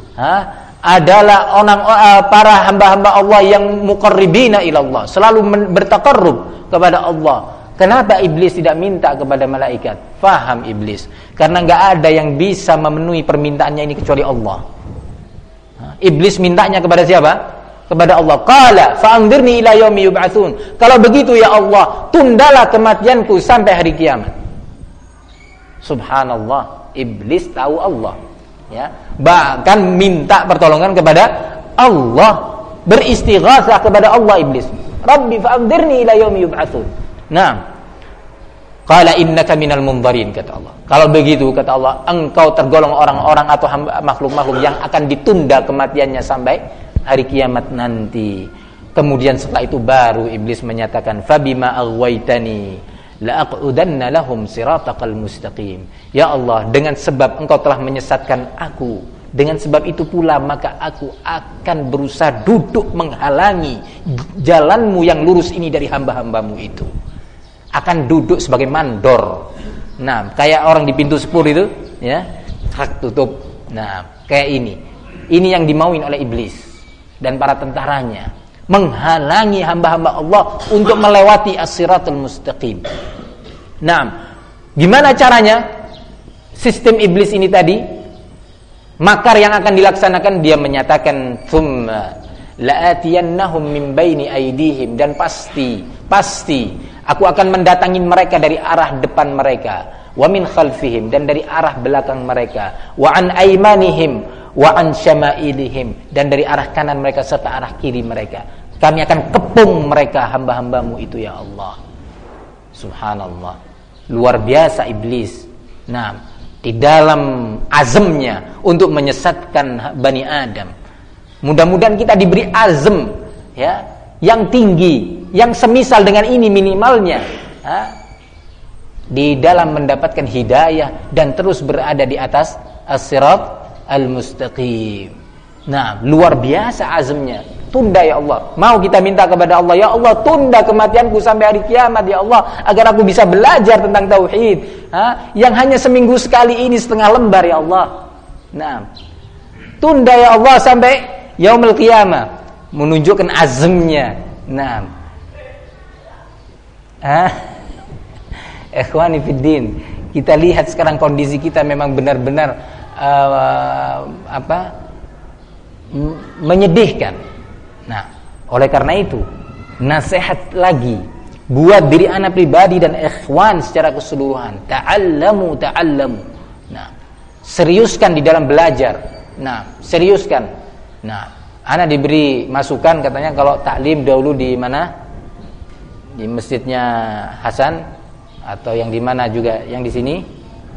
adalah para hamba-hamba Allah yang muqarribina ila Allah, selalu bertaqarrub kepada Allah. Kenapa iblis tidak minta kepada malaikat? Faham iblis, karena enggak ada yang bisa memenuhi permintaannya ini kecuali Allah. Iblis mintanya kepada siapa? Kepada Allah. Qala fa'anzirni ila yaumi yub'atsun. Kalau begitu ya Allah, tundalah kematianku sampai hari kiamat. Subhanallah, iblis tahu Allah, ya. Bahkan minta pertolongan kepada Allah, beristighatsah kepada Allah iblis. Rabbi fa'anzirni ila yaumi yub'atsun. Nah, qala innaka minal munzarin, kata Allah. Kalau begitu, kata Allah, engkau tergolong orang-orang atau makhluk-makhluk yang akan ditunda kematiannya sampai hari kiamat nanti. Kemudian setelah itu baru iblis menyatakan, fabima aghwaytani la aqudanna lahum siratakal mustaqim. Ya Allah, dengan sebab engkau telah menyesatkan aku, dengan sebab itu pula maka aku akan berusaha duduk menghalangi jalanmu yang lurus ini dari hamba-hambamu itu. Akan duduk sebagai mandor. Nah, kayak orang di pintu sepur itu, ya, hak tutup. Nah, kayak ini. Ini yang dimauin oleh iblis dan para tentaranya, menghalangi hamba-hamba Allah untuk melewati as-siratul mustaqim. Nah, gimana caranya? Sistem iblis ini tadi, makar yang akan dilaksanakan, dia menyatakan thumma la'atiyannahum min baini aydihim, dan pasti aku akan mendatangi mereka dari arah depan mereka, wa min khalfihim, dan dari arah belakang mereka, wa an aymanihim wa an syama'ilihim, dan dari arah kanan mereka serta arah kiri mereka. Kami akan kepung mereka, hamba-hambamu itu ya Allah. Subhanallah, luar biasa iblis. Nah, di dalam azamnya untuk menyesatkan Bani Adam. Mudah-mudahan kita diberi azam, ya, yang tinggi, yang semisal dengan ini minimalnya, di dalam mendapatkan hidayah dan terus berada di atas as-sirat al-mustaqim. Nah, luar biasa azamnya. Tunda ya Allah. Mau kita minta kepada Allah, ya Allah, tunda kematianku sampai hari kiamat ya Allah, agar aku bisa belajar tentang tauhid, yang hanya seminggu sekali ini, setengah lembar ya Allah. Nah, tunda ya Allah sampai yaumul qiyamah, menunjukkan azamnya. Nah, ikhwani fiddin, kita lihat sekarang kondisi kita memang benar-benar menyedihkan. Nah, oleh karena itu, nasihat lagi buat diri ana pribadi dan ikhwan secara keseluruhan. Ta'allamu. Nah, seriuskan di dalam belajar. Nah, seriuskan. Nah, ana diberi masukan katanya kalau taklim dahulu di mana? Di masjidnya Hasan atau yang di mana juga, yang di sini?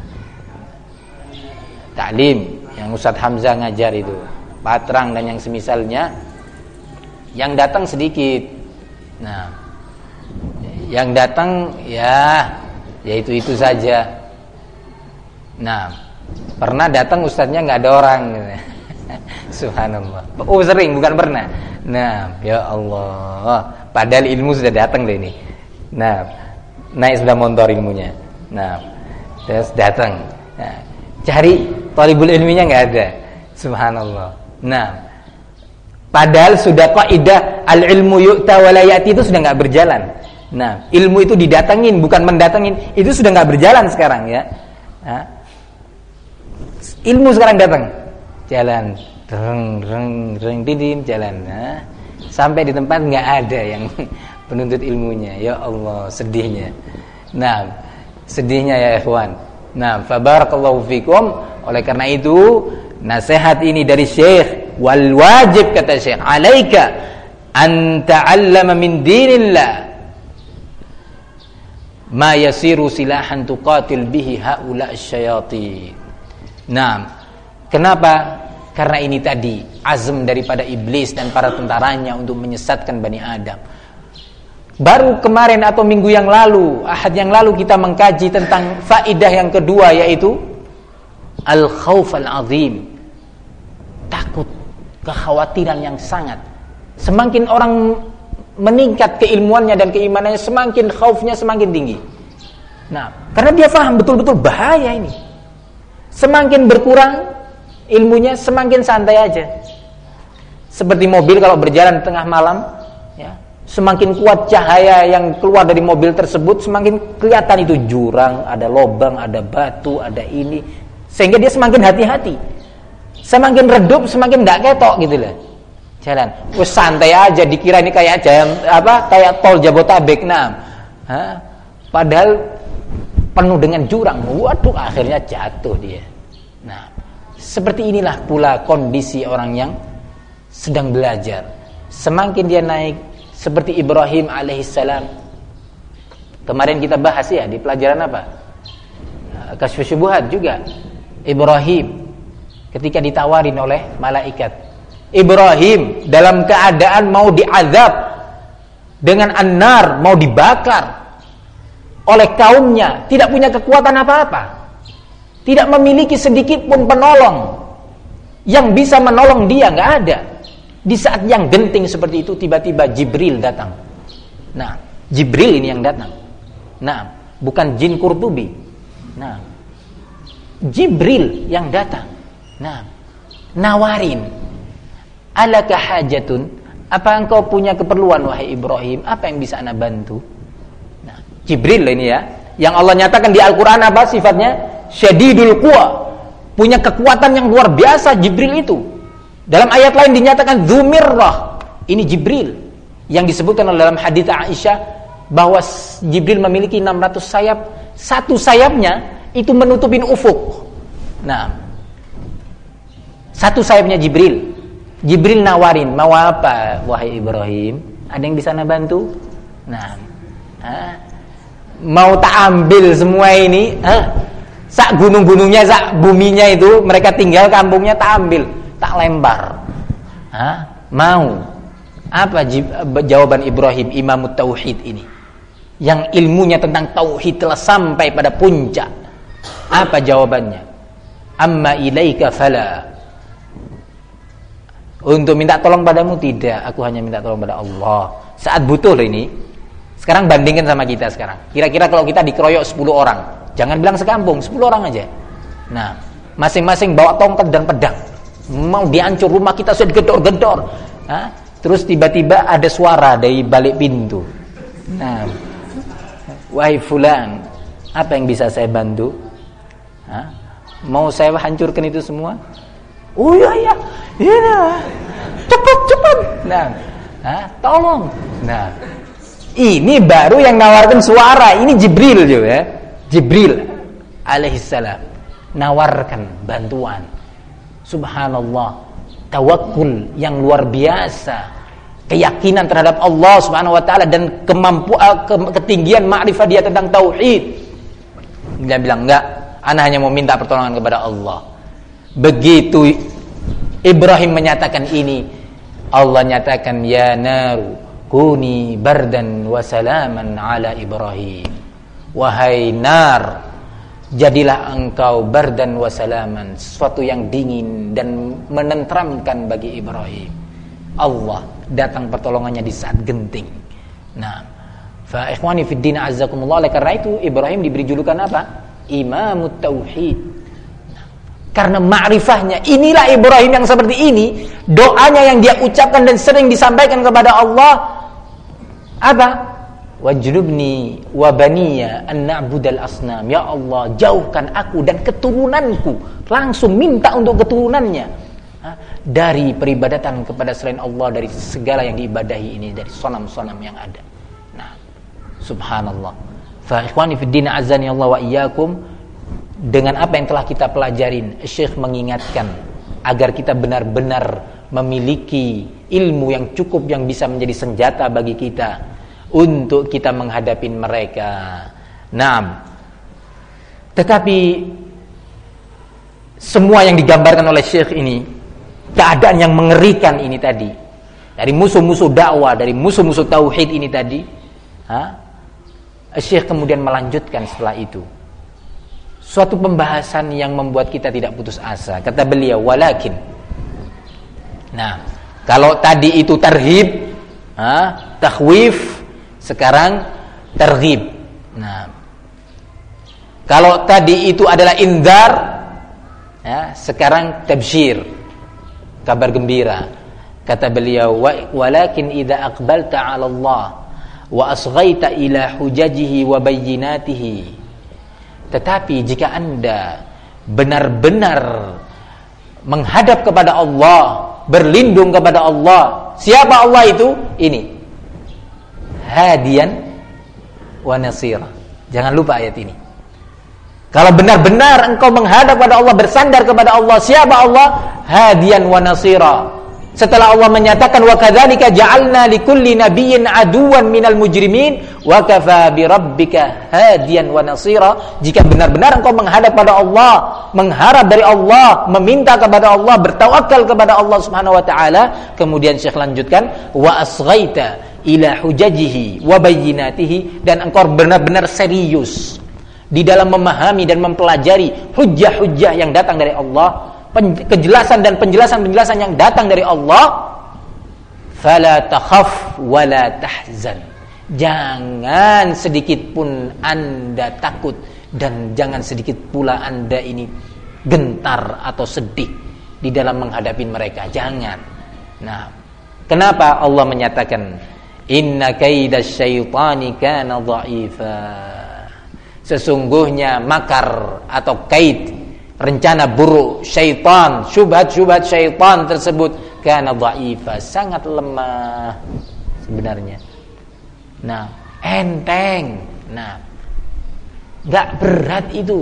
Taklim yang Ustadz Hamzah ngajar itu, Patrang dan yang semisalnya. Yang datang sedikit. Nah, yang datang ya itu saja. Nah, pernah datang ustadznya nggak ada orang. Subhanallah. Oh, sering, bukan pernah. Nah, ya Allah, padahal ilmu sudah datang loh ini. Nah, naik sepeda motor ilmunya. Nah, terus datang. Nah, cari thalibul ilminya nggak ada. Subhanallah. Nah, padahal sudah kaidah al-ilmu yu'ta wa la ya'ti itu sudah nggak berjalan. Nah, ilmu itu didatengin bukan mendatengin, itu sudah nggak berjalan sekarang ya. Nah, ilmu sekarang datang, jalan, reng, didin, jalan. Nah, sampai di tempat nggak ada yang penuntut ilmunya. Ya Allah, sedihnya. Nah, sedihnya ya ikhwan. Nah, fa barakallahu fikum. Oleh karena itu, nasihat ini dari Syekh, wal wajib kata Syekh, alaika an ta'allama min dinillah ma yasiru silahan tuqatil bihi haula asyayatin. Nah, kenapa? Karena ini tadi azam daripada iblis dan para tentaranya untuk menyesatkan Bani Adam. Baru kemarin atau minggu yang lalu, ahad yang lalu kita mengkaji tentang faidah yang kedua, yaitu al-khauf al-azim. Takut, kekhawatiran yang sangat. Semakin orang meningkat keilmuannya dan keimanannya, semakin khaufnya semakin tinggi. Nah, karena dia paham betul-betul bahaya ini. Semakin berkurang ilmunya, semakin santai aja. Seperti mobil kalau berjalan tengah malam, ya, semakin kuat cahaya yang keluar dari mobil tersebut, semakin kelihatan itu jurang, ada lubang, ada batu, ada ini, sehingga dia semakin hati-hati. Semakin redup, semakin nggak ketok gitu lah. Jalan, wes santai aja, dikira ini kayak kayak tol Jabotabek. Nah, padahal penuh dengan jurang. Waduh, akhirnya jatuh dia. Nah, seperti inilah pula kondisi orang yang sedang belajar. Semakin dia naik, seperti Ibrahim alaihissalam. Kemarin kita bahas ya di pelajaran apa? Kasyfus Syubuhat juga. Ibrahim ketika ditawarin oleh malaikat. Ibrahim dalam keadaan mau diazab dengan an-nar, mau dibakar oleh kaumnya, tidak punya kekuatan apa-apa, tidak memiliki sedikit pun penolong yang bisa menolong dia, nggak ada. Di saat yang genting seperti itu, tiba-tiba Jibril datang. Nah, Jibril ini yang datang. Nah, bukan jin Qurtubi. Nah, Jibril yang datang. Nah, nawarin, alaka hajatun, apa engkau punya keperluan wahai Ibrahim, apa yang bisa ana bantu? Nah, Jibril ini ya, yang Allah nyatakan di Al-Quran apa sifatnya? Syadidul quwa, punya kekuatan yang luar biasa Jibril itu. Dalam ayat lain dinyatakan dzumirrah. Ini Jibril yang disebutkan dalam hadits Aisyah bahwa Jibril memiliki 600 sayap, satu sayapnya itu menutupin ufuk. Nah, satu sayapnya Jibril. Jibril nawarin, mau apa wahai Ibrahim? Ada yang bisa bantu? Nah, mau tak ambil semua ini? Sak gunung-gunungnya, sak buminya itu mereka tinggal kampungnya tak ambil, tak lempar. Mau? Apa jawaban Ibrahim, Imamut Tauhid ini? Yang ilmunya tentang tauhid telah sampai pada puncak. Apa jawabannya? Amma ilaika fala. Untuk minta tolong padamu tidak, aku hanya minta tolong pada Allah. Saat butuh loh ini. Sekarang bandingkan sama kita sekarang. Kira-kira kalau kita dikeroyok 10 orang, jangan bilang sekampung, 10 orang aja. Nah, masing-masing bawa tongkat dan pedang. Mau dihancur rumah kita sudah gedor-gedor. Terus tiba-tiba ada suara dari balik pintu. Nah, wahai fulan, apa yang bisa saya bantu? Mau saya hancurkan itu semua? Oh iya, cepat. Nah, tolong. Nah, ini baru yang nawarkan suara. Ini Jibril juga ya. Jibril alaihissalam nawarkan bantuan. Subhanallah, tawakkul yang luar biasa, keyakinan terhadap Allah Subhanahu wa taala dan ketinggian makrifat dia tentang tauhid. Dia bilang, enggak, ana hanya mau minta pertolongan kepada Allah. Begitu Ibrahim menyatakan ini, Allah nyatakan, ya naru kuni bardan wa salaman ala Ibrahim. Wahai nar, jadilah engkau bardan wa salaman, sesuatu yang dingin dan menenteramkan bagi Ibrahim. Allah datang pertolongannya di saat genting. Nah, Fa ikhwani fid din azzakumullah, oleh karena itu Ibrahim diberi julukan apa? Imamut Tauhid. Karena ma'rifahnya, inilah Ibrahim yang seperti ini, doanya yang dia ucapkan dan sering disampaikan kepada Allah apa? Wajnubni wa baniya an na'budal asnam. Ya Allah, jauhkan aku dan keturunanku, langsung minta untuk keturunannya dari peribadatan kepada selain Allah, dari segala yang diibadahi ini, dari sonam-sonam yang ada. Nah, subhanallah. Fa ikhwani fid din azani Allah wa iyyakum, dengan apa yang telah kita pelajarin, Syekh mengingatkan agar kita benar-benar memiliki ilmu yang cukup yang bisa menjadi senjata bagi kita untuk kita menghadapi mereka. Nah, tetapi semua yang digambarkan oleh Syekh ini, keadaan yang mengerikan ini tadi, dari musuh-musuh dakwah, dari musuh-musuh tauhid ini tadi, Syekh kemudian melanjutkan setelah itu suatu pembahasan yang membuat kita tidak putus asa. Kata beliau, walakin. Nah, kalau tadi itu tarhib, takhwif, sekarang targhib. Nah, kalau tadi itu adalah indar, sekarang tabsyir, kabar gembira. Kata beliau, walakin idza aqbalta 'ala Allah wa asghaita ila hujajihi wa bayyinatihi. Tetapi jika Anda benar-benar menghadap kepada Allah, berlindung kepada Allah, siapa Allah itu? Ini, hadiyan wa nasira. Jangan lupa ayat ini. Kalau benar-benar engkau menghadap kepada Allah, bersandar kepada Allah, siapa Allah? Hadiyan wa nasira. Setelah Allah menyatakan wa kadzalika ja'alna likulli nabiyyin aduwan minal mujrimin wa kafa bi rabbika hadiyan wa nasira. Jika benar-benar engkau menghadap pada Allah, mengharap dari Allah, meminta kepada Allah, bertawakal kepada Allah Subhanahu wa taala, kemudian Syekh lanjutkan wa asghaita ila hujajihi wa bayyinatihi, dan engkau benar-benar serius di dalam memahami dan mempelajari hujjah-hujjah yang datang dari Allah, kejelasan dan penjelasan-penjelasan yang datang dari Allah. Fala takhaf wala tahzan. Jangan sedikit pun Anda takut, dan jangan sedikit pula Anda ini gentar atau sedih di dalam menghadapi mereka. Jangan. Nah, kenapa Allah menyatakan inna kaidas syaitani kana dha'ifa? Sesungguhnya makar atau kaid, rencana buruk syaitan, syubhat-syubhat syaitan tersebut kana dha'ifa, sangat lemah sebenarnya. Nah, enteng. Nah, enggak berat itu.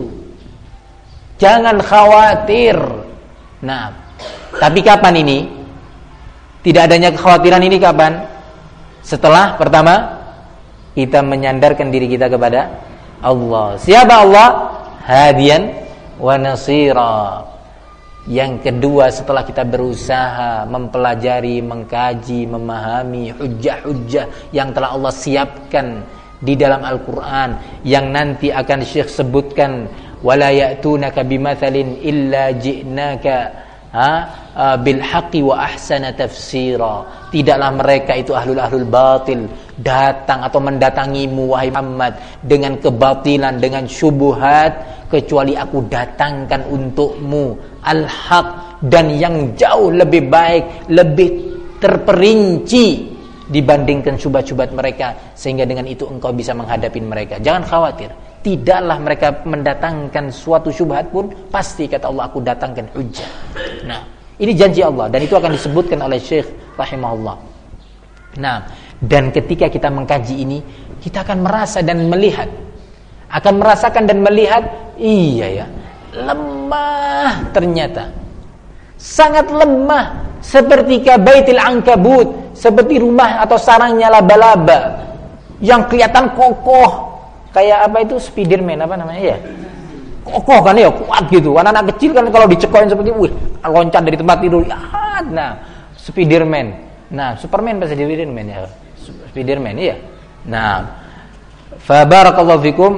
Jangan khawatir. Nah, tapi kapan ini? Tidak adanya kekhawatiran ini kapan? Setelah pertama kita menyandarkan diri kita kepada Allah. Siapa Allah? Hadiyan wa nasira. Yang kedua, setelah kita berusaha mempelajari, mengkaji, memahami hujjah-hujjah yang telah Allah siapkan di dalam Al-Quran, yang nanti akan Syekh sebutkan, wala ya'tunaka bimathalin illa ji'naka bil haqqi wa ahsana tafsira. Tidaklah mereka itu ahlul batil datang atau mendatangimu wahai Muhammad dengan kebatilan, dengan syubhat, kecuali aku datangkan untukmu al-haq, dan yang jauh lebih baik, lebih terperinci dibandingkan syubhat-syubhat mereka, sehingga dengan itu engkau bisa menghadapi mereka. Jangan khawatir, tidaklah mereka mendatangkan suatu syubhat pun, pasti kata Allah aku datangkan hujjah. Nah, ini janji Allah, dan itu akan disebutkan oleh Syekh rahimahullah. Nah, dan ketika kita mengkaji ini, kita akan merasa dan melihat, akan merasakan dan melihat, iya ya, lemah ternyata, sangat lemah, seperti kabaitil ankabut, seperti rumah atau sarangnya laba-laba yang kelihatan kokoh, kayak apa itu, Spiderman apa namanya ya, kokoh kan ya, kuat gitu. Anak-anak kecil kan kalau dicekokin seperti loncat dari tempat tidur, nah Spiderman, nah Superman pasti Spiderman ya, Spiderman ya. Nah, fa barakallahu fikum.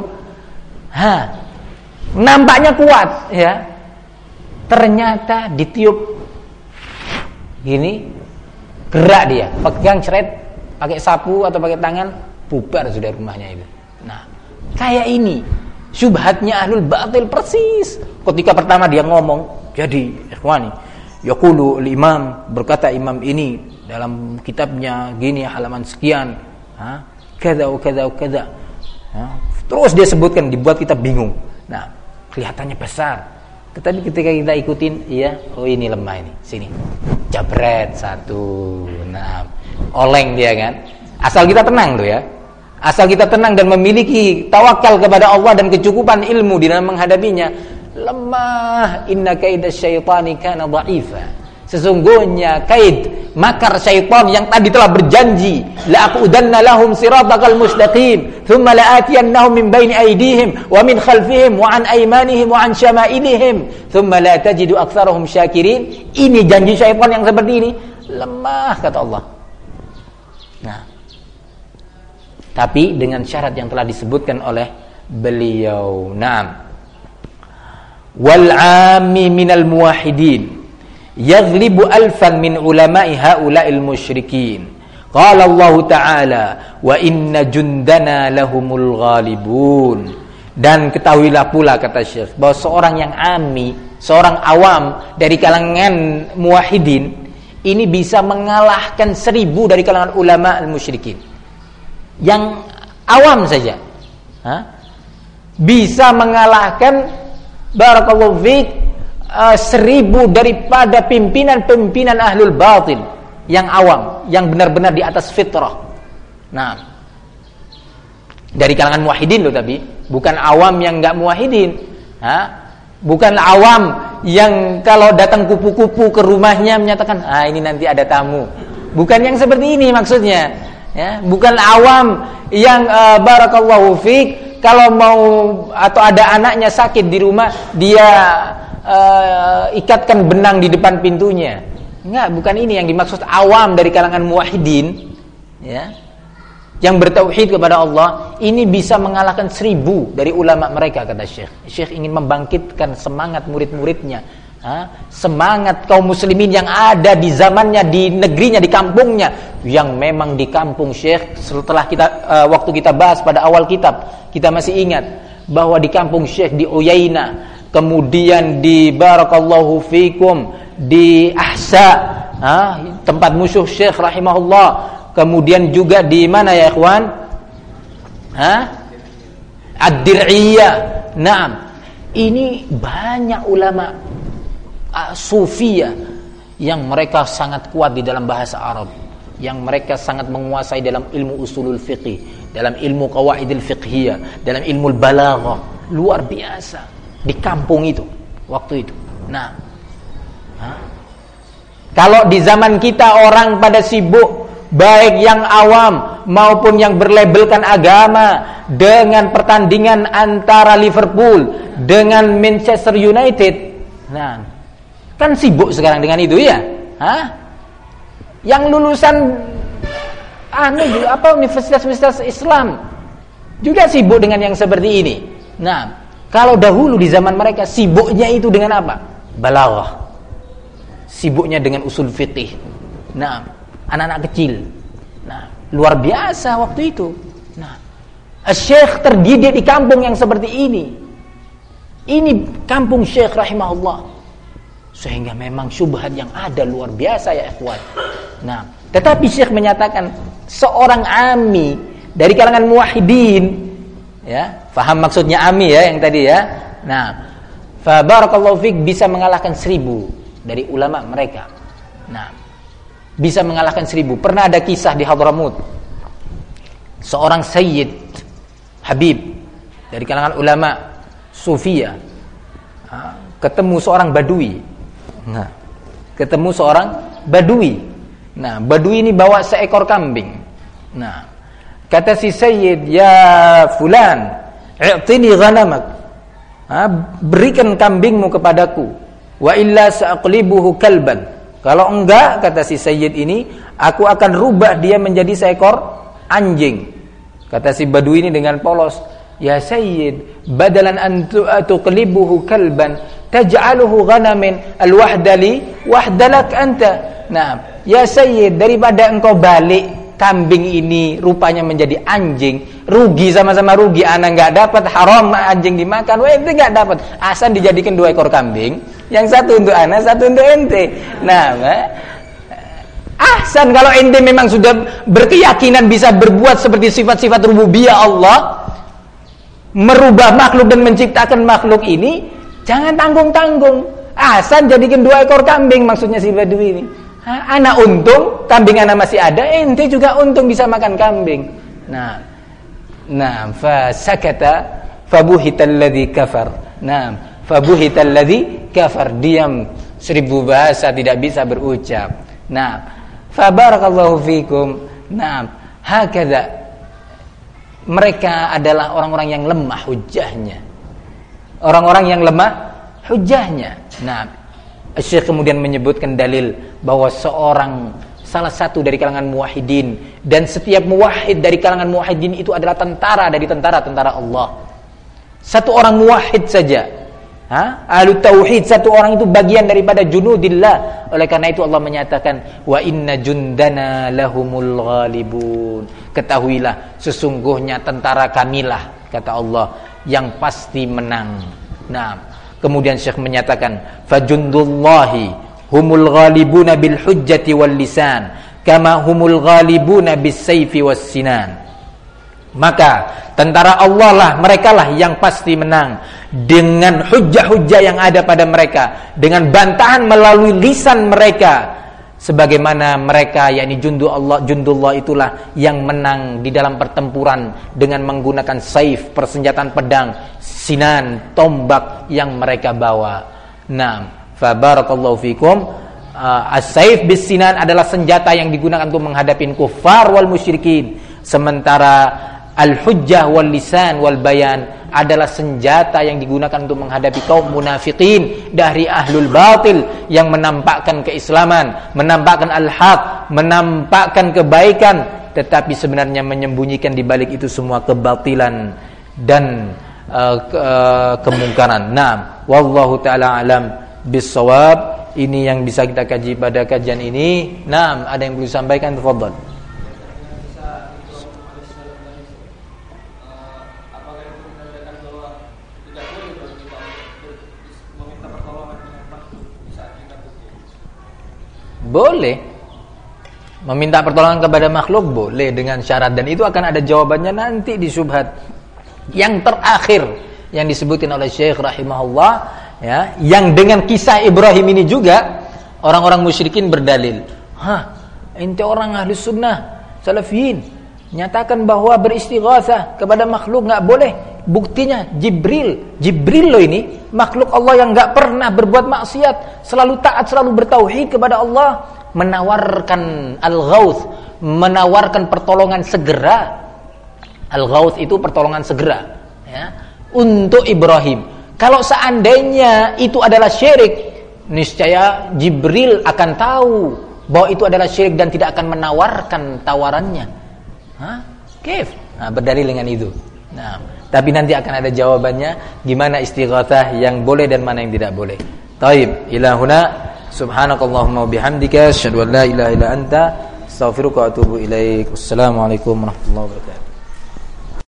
Nampaknya kuat ya, ternyata ditiup gini, gerak dia, pegang ceret, pakai sapu atau pakai tangan, bubar sudah rumahnya itu. Nah, kayak ini syubhatnya ahlul batil persis. Ketika pertama dia ngomong, jadi ikhwani, yaqulu al-imam, berkata imam ini dalam kitabnya gini halaman sekian, kada kada kada. Terus dia sebutkan, dibuat kita bingung. Nah, kelihatannya besar. Tetapi ketika kita ikutin, iya, oh ini lemah ini. Sini. Jabret satu. Nah, oleng dia kan. Asal kita tenang tuh ya. Asal kita tenang dan memiliki tawakal kepada Allah dan kecukupan ilmu di dalam menghadapinya, lemah. Inna kaidas syaitani kana dha'ifa. Sesungguhnya kaid makar syaitan yang tadi telah berjanji, la aqudanna lahum siratal mustaqim thumma la'atiyannahum min baini aydihim wa min khalfihim wa an aymanihim wa an syama'ilihim thumma la tajidu aktsarahum syakirin. Ini janji syaitan yang seperti ini, lemah kata Allah. Nah, tapi dengan syarat yang telah disebutkan oleh beliau. Naam. Wal 'ammi minal muwahhidin yaghlibu alfan min ulama'i haula'il musyrikin. Qala Allah Ta'ala wa inna jundana lahumul ghalibun. Dan ketahuilah pula kata Syekh bahwa seorang yang ammi, seorang awam dari kalangan muwahhidin ini bisa mengalahkan 1000 dari kalangan ulama al-musyrikin. Yang awam saja bisa mengalahkan barakallahu fiik 1000 daripada pimpinan-pimpinan ahlul batil yang awam, yang benar-benar di atas fitrah. Nah, dari kalangan muwahhidin loh, tapi bukan awam yang enggak muwahhidin. Bukan awam yang kalau datang kupu-kupu ke rumahnya menyatakan, ini nanti ada tamu. Bukan yang seperti ini maksudnya. Ya, bukan awam yang barakallahu fiik kalau mau atau ada anaknya sakit di rumah dia ikatkan benang di depan pintunya. Enggak, bukan ini yang dimaksud awam dari kalangan muwahhidin, ya. Yang bertauhid kepada Allah, ini bisa mengalahkan 1000 dari ulama mereka kata Syekh. Syekh ingin membangkitkan semangat murid-muridnya, semangat kaum muslimin yang ada di zamannya, di negerinya, di kampungnya, yang memang di kampung Syekh setelah kita waktu kita bahas pada awal kitab, kita masih ingat bahwa di kampung Syekh di Uyainah, kemudian di barakallahu fikum di Ahsa, tempat musuh Syekh rahimahullah, kemudian juga di mana ya ikhwan? Ad-Dir'iyah. Naam. Ini banyak ulama sufiyah yang mereka sangat kuat di dalam bahasa Arab, yang mereka sangat menguasai dalam ilmu usulul fiqh, dalam ilmu qawaidil fiqhiyah, dalam ilmu balaghah, luar biasa di kampung itu waktu itu. Nah, kalau di zaman kita orang pada sibuk, baik yang awam maupun yang berlabelkan agama, dengan pertandingan antara Liverpool dengan Manchester United. Nah, kan sibuk sekarang dengan itu ya. Yang lulusan universitas-universitas Islam juga sibuk dengan yang seperti ini. Nah, kalau dahulu di zaman mereka sibuknya itu dengan apa? Balaghah. Sibuknya dengan usul fiqih. Nah, anak-anak kecil. Nah, luar biasa waktu itu. Nah, Syekh terdidik di kampung yang seperti ini. Ini kampung Syekh rahimahullah. Sehingga memang syubhat yang ada luar biasa ya ikhwan. Nah, tetapi Syekh menyatakan seorang ammi dari kalangan muwahhidin, ya, faham maksudnya ammi ya yang tadi ya. Nah, fa barakallahu fik bisa mengalahkan 1000 dari ulama mereka. Nah, bisa mengalahkan 1000. Pernah ada kisah di Hadramut, seorang Sayyid Habib dari kalangan ulama Sufiyah ketemu seorang Badui. Nah, ketemu seorang Badui. Nah, Badui ini bawa seekor kambing. Nah, kata si Sayyid, ya fulan, i'tini ghanamak, berikan kambingmu kepadaku, wa illa sa'aqlibuhu kalban. Kalau enggak, kata si Sayyid ini, aku akan rubah dia menjadi seekor anjing. Kata si Badui ini dengan polos, ya Sayyid, badalan an tuqlibuhu kalban taj'aluhu ghanamin alwahdali wahdalak anta. Nah, ya Sayyid, daripada engkau balik kambing ini rupanya menjadi anjing, rugi, sama-sama rugi. Ana nggak dapat, haram anjing dimakan, ente nggak dapat. Asan dijadikan 2 ekor kambing, yang satu untuk ana, satu untuk ente. Nah, ahsan kalau ente memang sudah berkeyakinan bisa berbuat seperti sifat-sifat rububiyah Allah, merubah makhluk dan menciptakan makhluk ini, jangan tanggung-tanggung. Ahsan jadikan 2 ekor kambing, maksudnya si Badui ini. Anak untung, kambing anak masih ada, ente juga untung bisa makan kambing. Nah, fasakata fabuhital ladzi kafar. Nah, fabuhital ladzi kafar, diam 1000 bahasa tidak bisa berucap. Nah, fabarakallahu fikum. Nah, hakadha. Mereka adalah orang-orang yang lemah hujjahnya. Orang-orang yang lemah hujjahnya. Nah, Syekh kemudian menyebutkan dalil bahwa salah satu dari kalangan muwahhidin, dan setiap muwahhid dari kalangan muwahhidin itu adalah tentara dari tentara-tentara Allah. Satu orang muwahhid saja, ahlu tauhid, satu orang itu bagian daripada junudillah. Oleh karena itu Allah menyatakan, wa inna jundana lahumul ghalibun. Ketahuilah sesungguhnya tentara kamilah, kata Allah, yang pasti menang. Nah, kemudian Syekh menyatakan, fajundullahi humul ghalibuna bil hujjati wal lisan kama humul ghalibuna bis sayfi was sinan. Maka tentara Allah lah, mereka lah yang pasti menang dengan hujjah-hujjah yang ada pada mereka, dengan bantahan melalui lisan mereka. Sebagaimana mereka, yakni jundullah itulah yang menang di dalam pertempuran dengan menggunakan saif, persenjataan pedang, sinan, tombak yang mereka bawa. Nah, fa barakallahu fikum. As-saif bis sinan adalah senjata yang digunakan untuk menghadapi kuffar wal musyrikin. Sementara al-hujjah wal lisan wal bayan adalah senjata yang digunakan untuk menghadapi kaum munafikin dari ahlul batil yang menampakkan keislaman, menampakkan al-haq, menampakkan kebaikan, tetapi sebenarnya menyembunyikan di balik itu semua kebatilan dan kemungkaran. Nah, wallahu taala alam bissawab. Ini yang bisa kita kaji pada kajian ini. Nah, ada yang perlu disampaikan? Tafadhal. Boleh meminta pertolongan kepada makhluk, boleh dengan syarat, dan itu akan ada jawabannya nanti di syubhat yang terakhir yang disebutkan oleh Syekh rahimahullah, ya, yang dengan kisah Ibrahim ini juga orang-orang musyrikin berdalil, ente orang ahli sunnah salafiyin nyatakan bahwa beristighatsah kepada makhluk nggak boleh. Buktinya Jibril loh ini, makhluk Allah yang nggak pernah berbuat maksiat, selalu taat, selalu bertauhid kepada Allah, menawarkan al-ghauth, menawarkan pertolongan segera. Al-ghauth itu pertolongan segera, ya, untuk Ibrahim. Kalau seandainya itu adalah syirik, niscaya Jibril akan tahu bahwa itu adalah syirik dan tidak akan menawarkan tawarannya. Kif? Nah, berdalil dengan itu. Nah, tapi nanti akan ada jawabannya gimana istighatsah yang boleh dan mana yang tidak boleh. Taib, ilahuna subhanakallahumma bihamdika asyhadu an la ilaha illa anta astaghfiruka wa atubu ilaik. Wassalamualaikum warahmatullahi wabarakatuh.